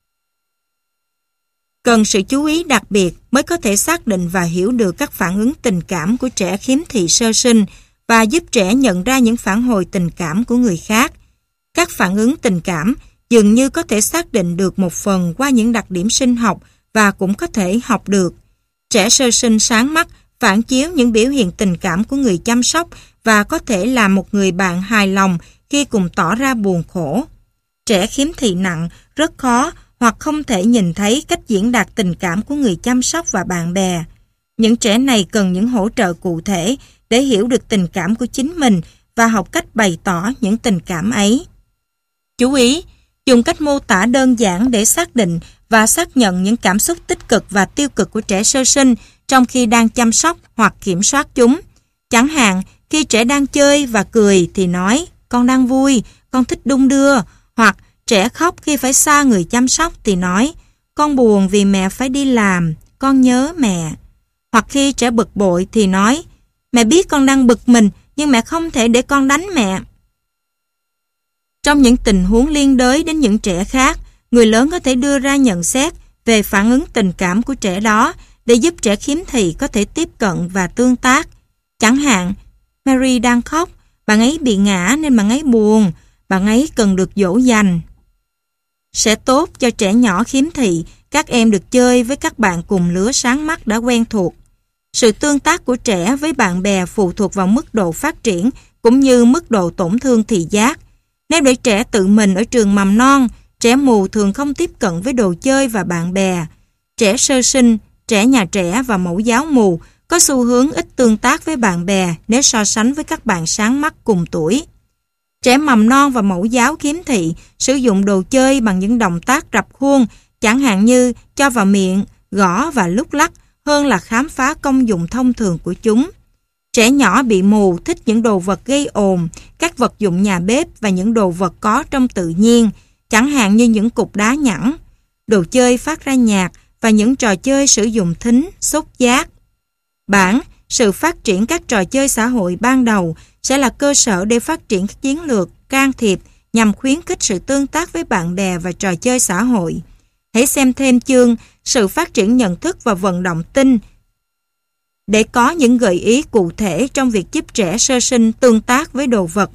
Speaker 1: Cần sự chú ý đặc biệt mới có thể xác định và hiểu được các phản ứng tình cảm của trẻ khiếm thị sơ sinh và giúp trẻ nhận ra những phản hồi tình cảm của người khác. Các phản ứng tình cảm dường như có thể xác định được một phần qua những đặc điểm sinh học và cũng có thể học được. Trẻ sơ sinh sáng mắt phản chiếu những biểu hiện tình cảm của người chăm sóc và có thể là một người bạn hài lòng khi cùng tỏ ra buồn khổ. Trẻ khiếm thị nặng rất khó hoặc không thể nhìn thấy cách diễn đạt tình cảm của người chăm sóc và bạn bè. Những trẻ này cần những hỗ trợ cụ thể để hiểu được tình cảm của chính mình và học cách bày tỏ những tình cảm ấy. Chú ý, dùng cách mô tả đơn giản để xác định và xác nhận những cảm xúc tích cực và tiêu cực của trẻ sơ sinh trong khi đang chăm sóc hoặc kiểm soát chúng. Chẳng hạn, khi trẻ đang chơi và cười thì nói, con đang vui, con thích đung đưa, hoặc trẻ khóc khi phải xa người chăm sóc thì nói, con buồn vì mẹ phải đi làm, con nhớ mẹ. Hoặc khi trẻ bực bội thì nói, mẹ biết con đang bực mình nhưng mẹ không thể để con đánh mẹ. Trong những tình huống liên đới đến những trẻ khác, người lớn có thể đưa ra nhận xét về phản ứng tình cảm của trẻ đó để giúp trẻ khiếm thị có thể tiếp cận và tương tác. Chẳng hạn, Mary đang khóc, bạn ấy bị ngã nên bạn ấy buồn, bạn ấy cần được dỗ dành. Sẽ tốt cho trẻ nhỏ khiếm thị, các em được chơi với các bạn cùng lứa sáng mắt đã quen thuộc. Sự tương tác của trẻ với bạn bè phụ thuộc vào mức độ phát triển cũng như mức độ tổn thương thị giác. Nếu để trẻ tự mình ở trường mầm non, trẻ mù thường không tiếp cận với đồ chơi và bạn bè. Trẻ sơ sinh, trẻ nhà trẻ và mẫu giáo mù có xu hướng ít tương tác với bạn bè nếu so sánh với các bạn sáng mắt cùng tuổi. Trẻ mầm non và mẫu giáo khiếm thị sử dụng đồ chơi bằng những động tác rập khuôn, chẳng hạn như cho vào miệng, gõ và lúc lắc, hơn là khám phá công dụng thông thường của chúng. Trẻ nhỏ bị mù thích những đồ vật gây ồn, các vật dụng nhà bếp và những đồ vật có trong tự nhiên, chẳng hạn như những cục đá nhẵn, đồ chơi phát ra nhạc và những trò chơi sử dụng thính, xúc giác. Sự phát triển các trò chơi xã hội ban đầu sẽ là cơ sở để phát triển các chiến lược can thiệp nhằm khuyến khích sự tương tác với bạn bè và trò chơi xã hội. Hãy xem thêm chương Sự phát triển nhận thức và vận động tinh để có những gợi ý cụ thể trong việc giúp trẻ sơ sinh tương tác với đồ vật.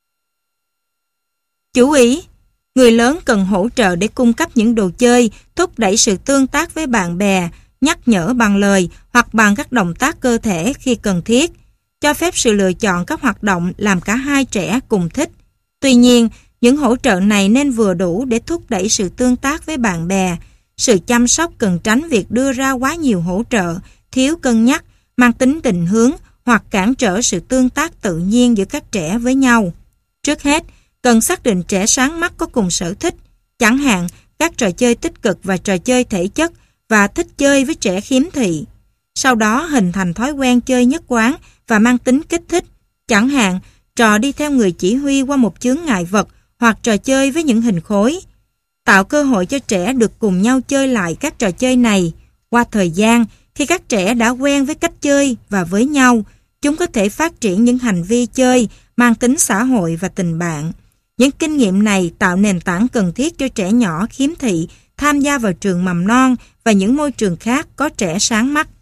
Speaker 1: Chú ý, người lớn cần hỗ trợ để cung cấp những đồ chơi, thúc đẩy sự tương tác với bạn bè, nhắc nhở bằng lời hoặc bằng các động tác cơ thể khi cần thiết, cho phép sự lựa chọn các hoạt động làm cả hai trẻ cùng thích. Tuy nhiên, những hỗ trợ này nên vừa đủ để thúc đẩy sự tương tác với bạn bè. Sự chăm sóc cần tránh việc đưa ra quá nhiều hỗ trợ, thiếu cân nhắc, mang tính định hướng hoặc cản trở sự tương tác tự nhiên giữa các trẻ với nhau. Trước hết, cần xác định trẻ sáng mắt có cùng sở thích, chẳng hạn các trò chơi tích cực và trò chơi thể chất, và thích chơi với trẻ khiếm thị. Sau đó hình thành thói quen chơi nhất quán và mang tính kích thích, chẳng hạn trò đi theo người chỉ huy qua một chướng ngại vật hoặc trò chơi với những hình khối. Tạo cơ hội cho trẻ được cùng nhau chơi lại các trò chơi này. Qua thời gian, khi các trẻ đã quen với cách chơi và với nhau, chúng có thể phát triển những hành vi chơi mang tính xã hội và tình bạn. Những kinh nghiệm này tạo nền tảng cần thiết cho trẻ nhỏ khiếm thị tham gia vào trường mầm non và những môi trường khác có trẻ sáng mắt.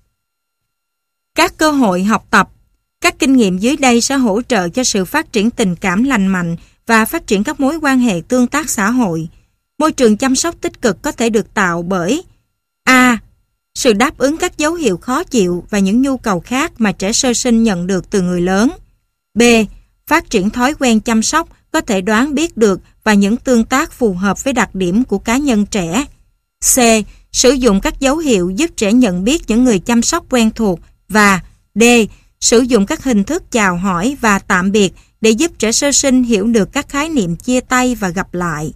Speaker 1: Các cơ hội học tập. Các kinh nghiệm dưới đây sẽ hỗ trợ cho sự phát triển tình cảm lành mạnh và phát triển các mối quan hệ tương tác xã hội. Môi trường chăm sóc tích cực có thể được tạo bởi A. Sự đáp ứng các dấu hiệu khó chịu và những nhu cầu khác mà trẻ sơ sinh nhận được từ người lớn. B. Phát triển thói quen chăm sóc có thể đoán biết được và những tương tác phù hợp với đặc điểm của cá nhân trẻ. C. Sử dụng các dấu hiệu giúp trẻ nhận biết những người chăm sóc quen thuộc. Và D. Sử dụng các hình thức chào hỏi và tạm biệt để giúp trẻ sơ sinh hiểu được các khái niệm chia tay và gặp lại.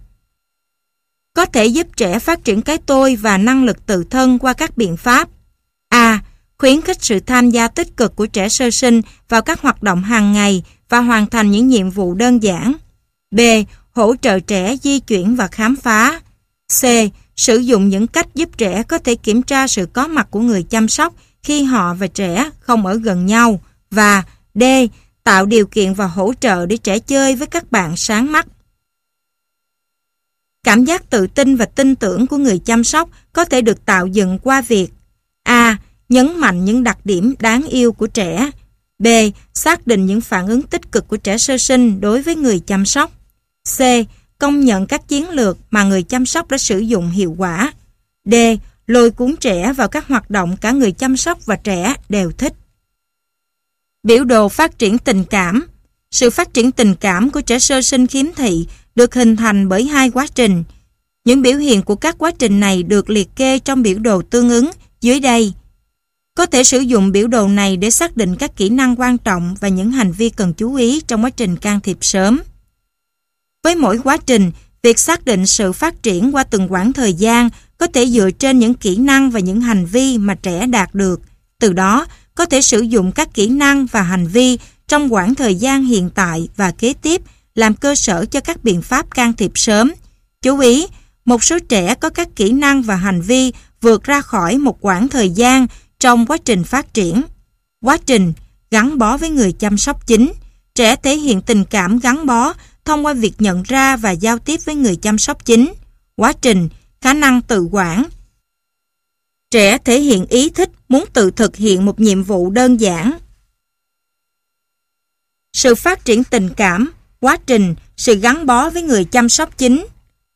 Speaker 1: Có thể giúp trẻ phát triển cái tôi và năng lực tự thân qua các biện pháp. A. Khuyến khích sự tham gia tích cực của trẻ sơ sinh vào các hoạt động hàng ngày và hoàn thành những nhiệm vụ đơn giản. B. Hỗ trợ trẻ di chuyển và khám phá. C. Sử dụng những cách giúp trẻ có thể kiểm tra sự có mặt của người chăm sóc khi họ và trẻ không ở gần nhau. Và D. Tạo điều kiện và hỗ trợ để trẻ chơi với các bạn sáng mắt. Cảm giác tự tin và tin tưởng của người chăm sóc có thể được tạo dựng qua việc A. Nhấn mạnh những đặc điểm đáng yêu của trẻ. B. Xác định những phản ứng tích cực của trẻ sơ sinh đối với người chăm sóc. C. Công nhận các chiến lược mà người chăm sóc đã sử dụng hiệu quả. D. Lôi cuốn trẻ vào các hoạt động cả người chăm sóc và trẻ đều thích. Biểu đồ phát triển tình cảm. Sự phát triển tình cảm của trẻ sơ sinh khiếm thị được hình thành bởi hai quá trình. Những biểu hiện của các quá trình này được liệt kê trong biểu đồ tương ứng dưới đây. Có thể sử dụng biểu đồ này để xác định các kỹ năng quan trọng và những hành vi cần chú ý trong quá trình can thiệp sớm. Với mỗi quá trình, việc xác định sự phát triển qua từng quãng thời gian có thể dựa trên những kỹ năng và những hành vi mà trẻ đạt được. Từ đó, có thể sử dụng các kỹ năng và hành vi trong quãng thời gian hiện tại và kế tiếp làm cơ sở cho các biện pháp can thiệp sớm. Chú ý, một số trẻ có các kỹ năng và hành vi vượt ra khỏi một quãng thời gian trong quá trình phát triển. Quá trình gắn bó với người chăm sóc chính. Trẻ thể hiện tình cảm gắn bó thông qua việc nhận ra và giao tiếp với người chăm sóc chính. Quá trình, khả năng tự quản. Trẻ thể hiện ý thích muốn tự thực hiện một nhiệm vụ đơn giản. Sự phát triển tình cảm, quá trình, sự gắn bó với người chăm sóc chính.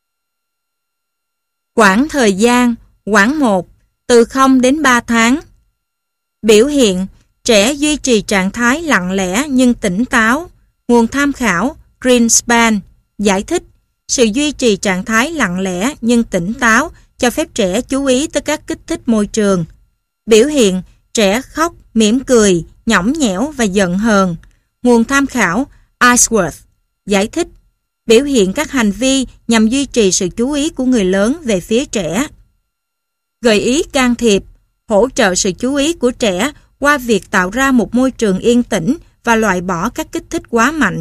Speaker 1: Quãng thời gian, quãng 1, từ 0 đến 3 tháng. Biểu hiện, trẻ duy trì trạng thái lặng lẽ nhưng tỉnh táo. Nguồn tham khảo, Greenspan. Giải thích, sự duy trì trạng thái lặng lẽ nhưng tỉnh táo cho phép trẻ chú ý tới các kích thích môi trường. Biểu hiện, trẻ khóc, mỉm cười, nhõng nhẽo và giận hờn. Nguồn tham khảo, Iceworth. Giải thích, biểu hiện các hành vi nhằm duy trì sự chú ý của người lớn về phía trẻ. Gợi ý can thiệp, hỗ trợ sự chú ý của trẻ qua việc tạo ra một môi trường yên tĩnh và loại bỏ các kích thích quá mạnh.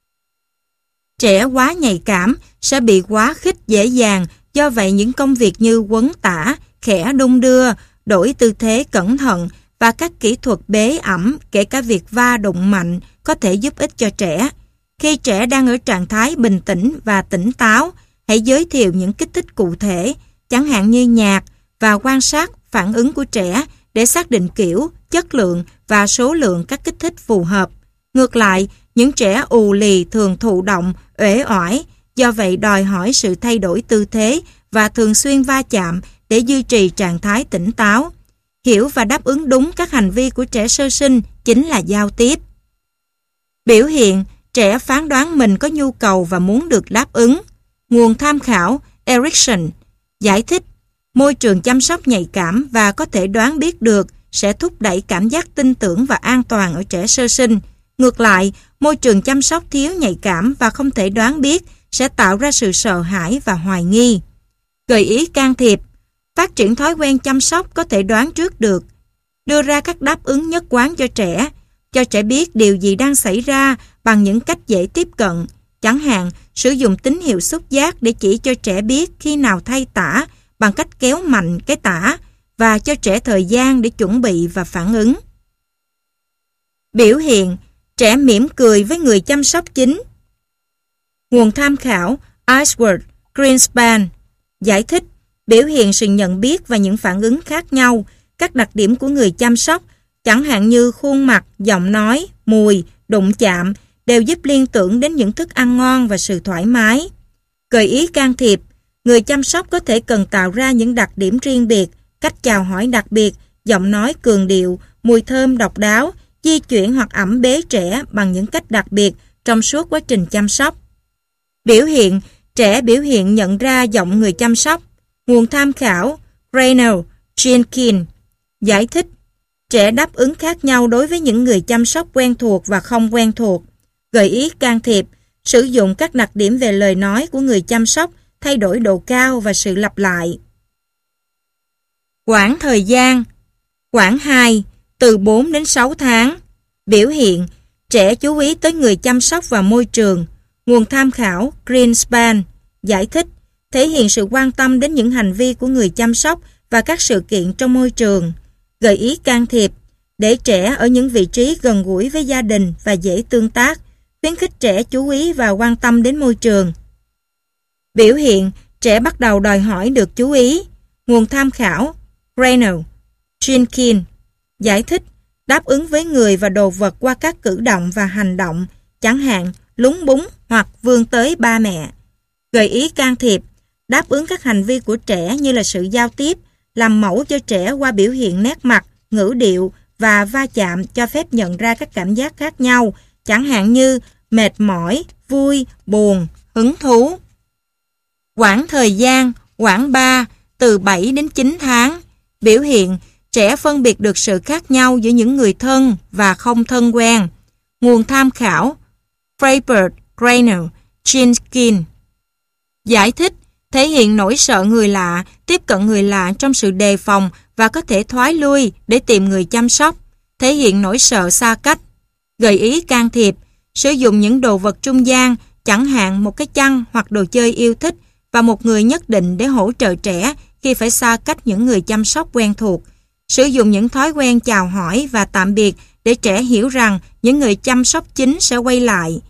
Speaker 1: Trẻ quá nhạy cảm sẽ bị quá khích dễ dàng, do vậy những công việc như quấn tả, khẽ đung đưa, đổi tư thế cẩn thận và các kỹ thuật bế ẵm, kể cả việc va đụng mạnh, có thể giúp ích cho trẻ. Khi trẻ đang ở trạng thái bình tĩnh và tỉnh táo, hãy giới thiệu những kích thích cụ thể, chẳng hạn như nhạc, và quan sát phản ứng của trẻ để xác định kiểu, chất lượng và số lượng các kích thích phù hợp. Ngược lại, những trẻ ù lì thường thụ động, uể oải, do vậy đòi hỏi sự thay đổi tư thế và thường xuyên va chạm để duy trì trạng thái tỉnh táo. Hiểu và đáp ứng đúng các hành vi của trẻ sơ sinh chính là giao tiếp. Biểu hiện, trẻ phán đoán mình có nhu cầu và muốn được đáp ứng. Nguồn tham khảo, Erickson. Giải thích, môi trường chăm sóc nhạy cảm và có thể đoán biết được sẽ thúc đẩy cảm giác tin tưởng và an toàn ở trẻ sơ sinh. Ngược lại, môi trường chăm sóc thiếu nhạy cảm và không thể đoán biết sẽ tạo ra sự sợ hãi và hoài nghi. Gợi ý can thiệp, phát triển thói quen chăm sóc có thể đoán trước được. Đưa ra các đáp ứng nhất quán cho trẻ biết điều gì đang xảy ra bằng những cách dễ tiếp cận. Chẳng hạn, sử dụng tín hiệu xúc giác để chỉ cho trẻ biết khi nào thay tã bằng cách kéo mạnh cái tã và cho trẻ thời gian để chuẩn bị và phản ứng. Biểu hiện, trẻ mỉm cười với người chăm sóc chính. Nguồn tham khảo, Iceworth, Greenspan. Giải thích, biểu hiện sự nhận biết và những phản ứng khác nhau, các đặc điểm của người chăm sóc, chẳng hạn như khuôn mặt, giọng nói, mùi, đụng chạm, đều giúp liên tưởng đến những thức ăn ngon và sự thoải mái. Gợi ý can thiệp, người chăm sóc có thể cần tạo ra những đặc điểm riêng biệt, cách chào hỏi đặc biệt, giọng nói cường điệu, mùi thơm độc đáo, di chuyển hoặc ẵm bế trẻ bằng những cách đặc biệt trong suốt quá trình chăm sóc. Biểu hiện, trẻ biểu hiện nhận ra giọng người chăm sóc. Nguồn tham khảo, Reynolds, Jenkins. Giải thích, trẻ đáp ứng khác nhau đối với những người chăm sóc quen thuộc và không quen thuộc. Gợi ý can thiệp, sử dụng các đặc điểm về lời nói của người chăm sóc, thay đổi độ cao và sự lặp lại. Quãng thời gian, quãng 2, từ 4 đến 6 tháng. Biểu hiện, trẻ chú ý tới người chăm sóc và môi trường. Nguồn tham khảo, Greenspan. Giải thích, thể hiện sự quan tâm đến những hành vi của người chăm sóc và các sự kiện trong môi trường. Gợi ý can thiệp, để trẻ ở những vị trí gần gũi với gia đình và dễ tương tác, khuyến khích trẻ chú ý và quan tâm đến môi trường. Biểu hiện, trẻ bắt đầu đòi hỏi được chú ý. Nguồn tham khảo, Reynolds, Jenkins. Giải thích, đáp ứng với người và đồ vật qua các cử động và hành động, chẳng hạn lúng búng hoặc vươn tới ba mẹ. Gợi ý can thiệp, đáp ứng các hành vi của trẻ như là sự giao tiếp, làm mẫu cho trẻ qua biểu hiện nét mặt, ngữ điệu và va chạm cho phép nhận ra các cảm giác khác nhau, chẳng hạn như mệt mỏi, vui, buồn, hứng thú. Quãng thời gian, quãng 3, từ 7 đến 9 tháng. Biểu hiện, trẻ phân biệt được sự khác nhau giữa những người thân và không thân quen. Nguồn tham khảo, Frappert, Reynolds, Jenkins. Giải thích, thể hiện nỗi sợ người lạ, tiếp cận người lạ trong sự đề phòng và có thể thoái lui để tìm người chăm sóc. Thể hiện nỗi sợ xa cách. Gợi ý can thiệp, sử dụng những đồ vật trung gian, chẳng hạn một cái chăn hoặc đồ chơi yêu thích và một người nhất định để hỗ trợ trẻ khi phải xa cách những người chăm sóc quen thuộc. Sử dụng những thói quen chào hỏi và tạm biệt để trẻ hiểu rằng những người chăm sóc chính sẽ quay lại.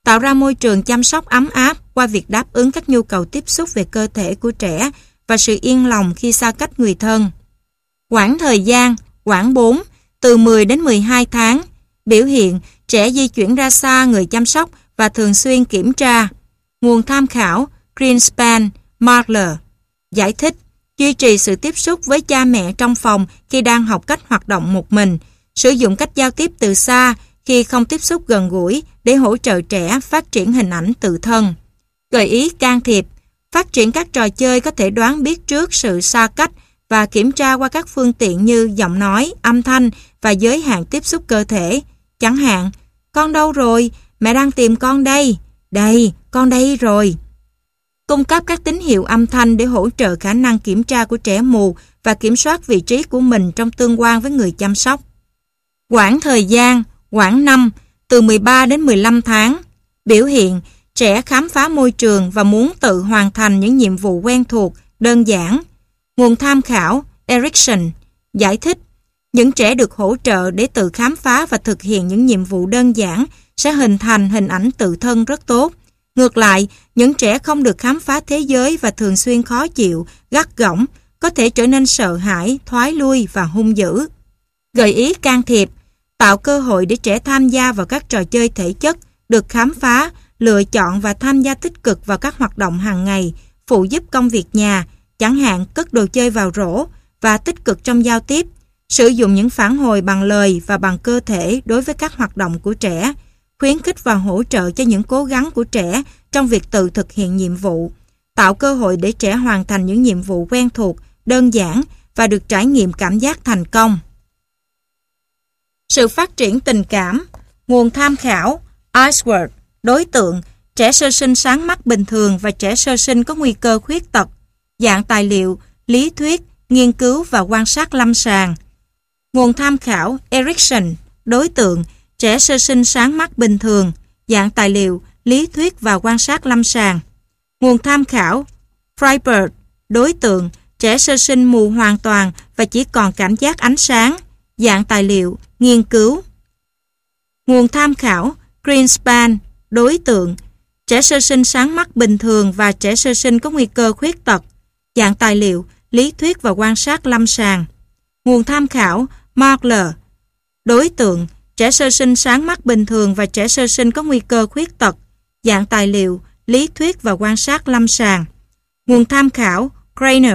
Speaker 1: tạo ra môi trường chăm sóc ấm áp qua việc đáp ứng các nhu cầu tiếp xúc về cơ thể của trẻ và sự yên lòng khi xa cách người thân. Quãng thời gian, quãng 4, từ 10 đến 12 tháng. Biểu hiện, trẻ di chuyển ra xa người chăm sóc và thường xuyên kiểm tra. Nguồn tham khảo, Greenspan, Marler. Giải thích, duy trì sự tiếp xúc với cha mẹ trong phòng khi đang học cách hoạt động một mình, sử dụng cách giao tiếp từ xa khi không tiếp xúc gần gũi để hỗ trợ trẻ phát triển hình ảnh tự thân. Gợi ý can thiệp, phát triển các trò chơi có thể đoán biết trước sự xa cách và kiểm tra qua các phương tiện như giọng nói, âm thanh và giới hạn tiếp xúc cơ thể. Chẳng hạn, con đâu rồi? Mẹ đang tìm con đây. Đây, con đây rồi. Cung cấp các tín hiệu âm thanh để hỗ trợ khả năng kiểm tra của trẻ mù và kiểm soát vị trí của mình trong tương quan với người chăm sóc. Quãng thời gian, quãng 5, từ 13 đến 15 tháng. Biểu hiện, trẻ khám phá môi trường và muốn tự hoàn thành những nhiệm vụ quen thuộc, đơn giản. Nguồn tham khảo, Erickson. Giải thích, những trẻ được hỗ trợ để tự khám phá và thực hiện những nhiệm vụ đơn giản sẽ hình thành hình ảnh tự thân rất tốt. Ngược lại, những trẻ không được khám phá thế giới và thường xuyên khó chịu, gắt gỏng, có thể trở nên sợ hãi, thoái lui và hung dữ. Gợi ý can thiệp, tạo cơ hội để trẻ tham gia vào các trò chơi thể chất, được khám phá, lựa chọn và tham gia tích cực vào các hoạt động hàng ngày, phụ giúp công việc nhà, chẳng hạn cất đồ chơi vào rổ, và tích cực trong giao tiếp, sử dụng những phản hồi bằng lời và bằng cơ thể đối với các hoạt động của trẻ, khuyến khích và hỗ trợ cho những cố gắng của trẻ trong việc tự thực hiện nhiệm vụ, tạo cơ hội để trẻ hoàn thành những nhiệm vụ quen thuộc, đơn giản và được trải nghiệm cảm giác thành công. Sự phát triển tình cảm. Nguồn tham khảo, Iceworth. Đối tượng, trẻ sơ sinh sáng mắt bình thường và trẻ sơ sinh có nguy cơ khuyết tật. Dạng tài liệu, lý thuyết, nghiên cứu và quan sát lâm sàng. Nguồn tham khảo, Erickson. Đối tượng, trẻ sơ sinh sáng mắt bình thường. Dạng tài liệu, lý thuyết và quan sát lâm sàng. Nguồn tham khảo, Freiberg. Đối tượng, trẻ sơ sinh mù hoàn toàn và chỉ còn cảm giác ánh sáng. Dạng tài liệu, nghiên cứu. Nguồn tham khảo, Greenspan. Đối tượng, trẻ sơ sinh sáng mắt bình thường và trẻ sơ sinh có nguy cơ khuyết tật. Dạng tài liệu, lý thuyết và quan sát lâm sàng. Nguồn tham khảo, Marler. Đối tượng, trẻ sơ sinh sáng mắt bình thường và trẻ sơ sinh có nguy cơ khuyết tật. Dạng tài liệu, lý thuyết và quan sát lâm sàng. Nguồn tham khảo, Cranel.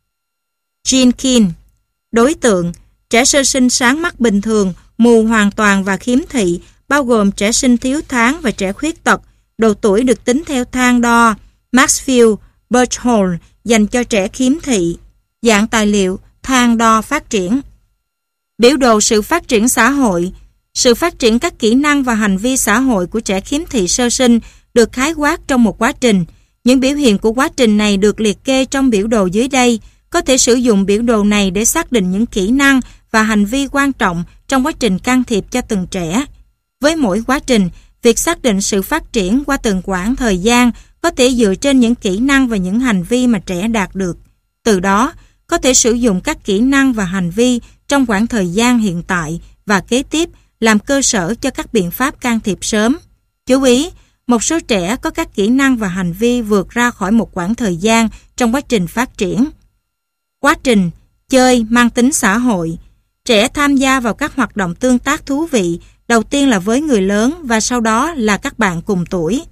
Speaker 1: Jenkins. Đối tượng, trẻ sơ sinh sáng mắt bình thường, mù hoàn toàn và khiếm thị, bao gồm trẻ sinh thiếu tháng và trẻ khuyết tật. Độ tuổi được tính theo thang đo Maxfield Birchall dành cho trẻ khiếm thị. Dạng tài liệu, thang đo phát triển. Biểu đồ sự phát triển xã hội. Sự phát triển các kỹ năng và hành vi xã hội của trẻ khiếm thị sơ sinh được khái quát trong một quá trình. Những biểu hiện của quá trình này được liệt kê trong biểu đồ dưới đây. Có thể sử dụng biểu đồ này để xác định những kỹ năng và hành vi quan trọng trong quá trình can thiệp cho từng trẻ. Với mỗi quá trình, việc xác định sự phát triển qua từng quãng thời gian có thể dựa trên những kỹ năng và những hành vi mà trẻ đạt được. Từ đó, có thể sử dụng các kỹ năng và hành vi trong quãng thời gian hiện tại và kế tiếp làm cơ sở cho các biện pháp can thiệp sớm. Chú ý, một số trẻ có các kỹ năng và hành vi vượt ra khỏi một quãng thời gian trong quá trình phát triển. Quá trình chơi mang tính xã hội. Trẻ tham gia vào các hoạt động tương tác thú vị, đầu tiên là với người lớn và sau đó là các bạn cùng tuổi.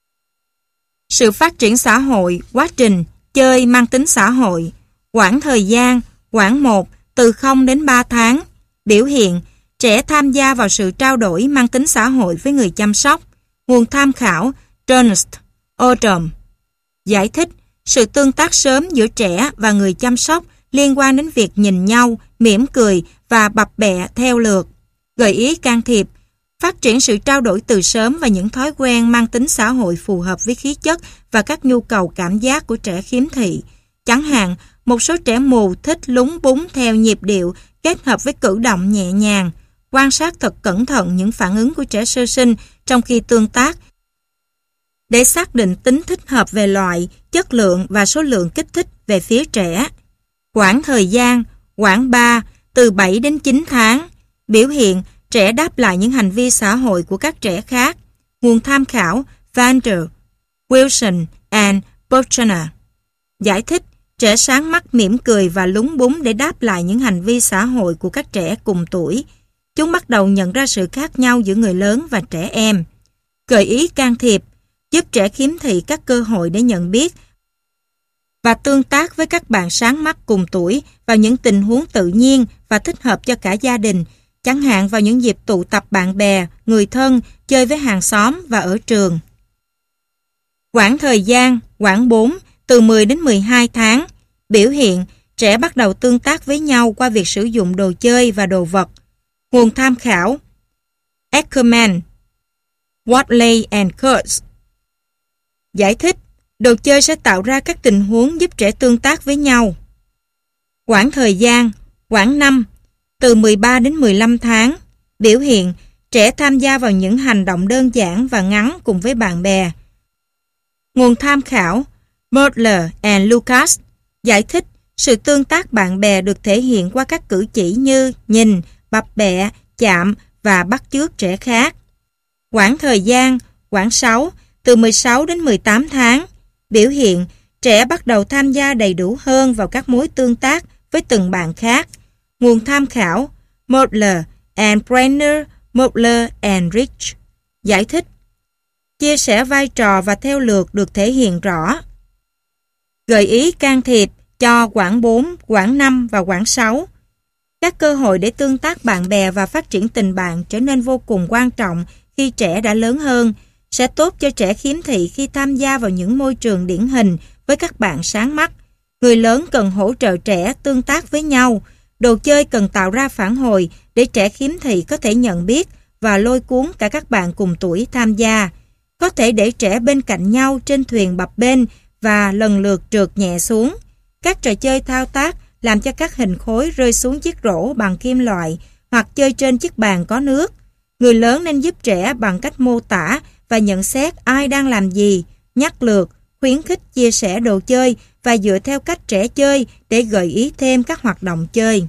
Speaker 1: Sự phát triển xã hội, quá trình chơi mang tính xã hội. Quãng thời gian, quãng 1, từ 0 đến 3 tháng. Biểu hiện, trẻ tham gia vào sự trao đổi mang tính xã hội với người chăm sóc. Nguồn tham khảo, Ernst, Odom. Giải thích, sự tương tác sớm giữa trẻ và người chăm sóc liên quan đến việc nhìn nhau, mỉm cười và bập bẹ theo lượt. Gợi ý can thiệp, phát triển sự trao đổi từ sớm và những thói quen mang tính xã hội phù hợp với khí chất và các nhu cầu cảm giác của trẻ khiếm thị. Chẳng hạn, một số trẻ mù thích lúng búng theo nhịp điệu kết hợp với cử động nhẹ nhàng. Quan sát thật cẩn thận những phản ứng của trẻ sơ sinh trong khi tương tác để xác định tính thích hợp về loại, chất lượng và số lượng kích thích về phía trẻ. Quãng thời gian, quãng 3, từ 7 đến 9 tháng. Biểu hiện, trẻ đáp lại những hành vi xã hội của các trẻ khác. Nguồn tham khảo Vander, Wilson and Buchanan. Giải thích, trẻ sáng mắt mỉm cười và lúng búng để đáp lại những hành vi xã hội của các trẻ cùng tuổi. Chúng bắt đầu nhận ra sự khác nhau giữa người lớn và trẻ em. Gợi ý can thiệp, giúp trẻ khiếm thị các cơ hội để nhận biết và tương tác với các bạn sáng mắt cùng tuổi vào những tình huống tự nhiên và thích hợp cho cả gia đình, chẳng hạn vào những dịp tụ tập bạn bè, người thân, chơi với hàng xóm và ở trường. Quãng thời gian, quãng 4, từ 10 đến 12 tháng. Biểu hiện, trẻ bắt đầu tương tác với nhau qua việc sử dụng đồ chơi và đồ vật. Nguồn tham khảo Ackerman, Watley and Kurtz. Giải thích, đồ chơi sẽ tạo ra các tình huống giúp trẻ tương tác với nhau. Quãng thời gian, quãng 5, từ 13 đến 15 tháng. Biểu hiện, trẻ tham gia vào những hành động đơn giản và ngắn cùng với bạn bè. Nguồn tham khảo Murler and Lucas. Giải thích, sự tương tác bạn bè được thể hiện qua các cử chỉ như nhìn, bập bẹ, chạm và bắt chước trẻ khác. Quãng thời gian, quãng 6, từ 16 đến 18 tháng. Biểu hiện, trẻ bắt đầu tham gia đầy đủ hơn vào các mối tương tác với từng bạn khác. Nguồn tham khảo Murler and Brenner, Murler and Rich. Giải thích, chia sẻ vai trò và theo lượt được thể hiện rõ. Gợi ý can thiệp cho quãng 4, quãng 5 và quãng 6. Các cơ hội để tương tác bạn bè và phát triển tình bạn trở nên vô cùng quan trọng khi trẻ đã lớn hơn, sẽ tốt cho trẻ khiếm thị khi tham gia vào những môi trường điển hình với các bạn sáng mắt. Người lớn cần hỗ trợ trẻ tương tác với nhau. Đồ chơi cần tạo ra phản hồi để trẻ khiếm thị có thể nhận biết và lôi cuốn cả các bạn cùng tuổi tham gia. Có thể để trẻ bên cạnh nhau trên thuyền bập bênh và lần lượt trượt nhẹ xuống. Các trò chơi thao tác làm cho các hình khối rơi xuống chiếc rổ bằng kim loại hoặc chơi trên chiếc bàn có nước. Người lớn nên giúp trẻ bằng cách mô tả và nhận xét ai đang làm gì, nhắc lượt, khuyến khích chia sẻ đồ chơi và dựa theo cách trẻ chơi để gợi ý thêm các hoạt động chơi.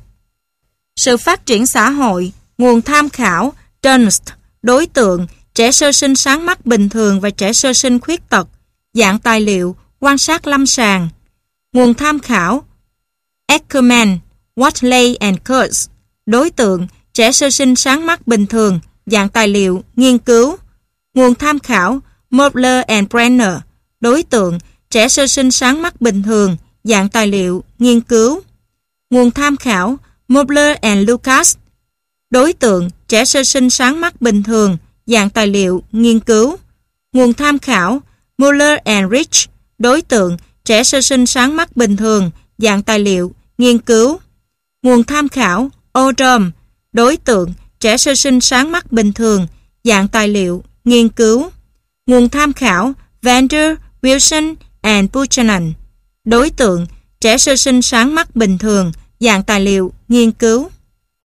Speaker 1: Sự phát triển xã hội, nguồn tham khảo Dunst, đối tượng, trẻ sơ sinh sáng mắt bình thường và trẻ sơ sinh khuyết tật. Dạng tài liệu, quan sát lâm sàng. Nguồn tham khảo Ackerman, Watley and Kurtz, đối tượng, trẻ sơ sinh sáng mắt bình thường. Dạng tài liệu, nghiên cứu. Nguồn tham khảo Murler and Brenner, đối tượng, trẻ sơ sinh sáng mắt bình thường. Dạng tài liệu, nghiên cứu. Nguồn tham khảo Murler and Lucas, đối tượng, trẻ sơ sinh sáng mắt bình thường. Dạng tài liệu, nghiên cứu. Nguồn tham khảo Muller and Rich, đối tượng, trẻ sơ sinh sáng mắt bình thường. Dạng tài liệu, nghiên cứu. Nguồn tham khảo Oldham, đối tượng, trẻ sơ sinh sáng mắt bình thường. Dạng tài liệu, nghiên cứu. Nguồn tham khảo Vander, Wilson and Buchanan, đối tượng, trẻ sơ sinh sáng mắt bình thường. Dạng tài liệu, nghiên cứu.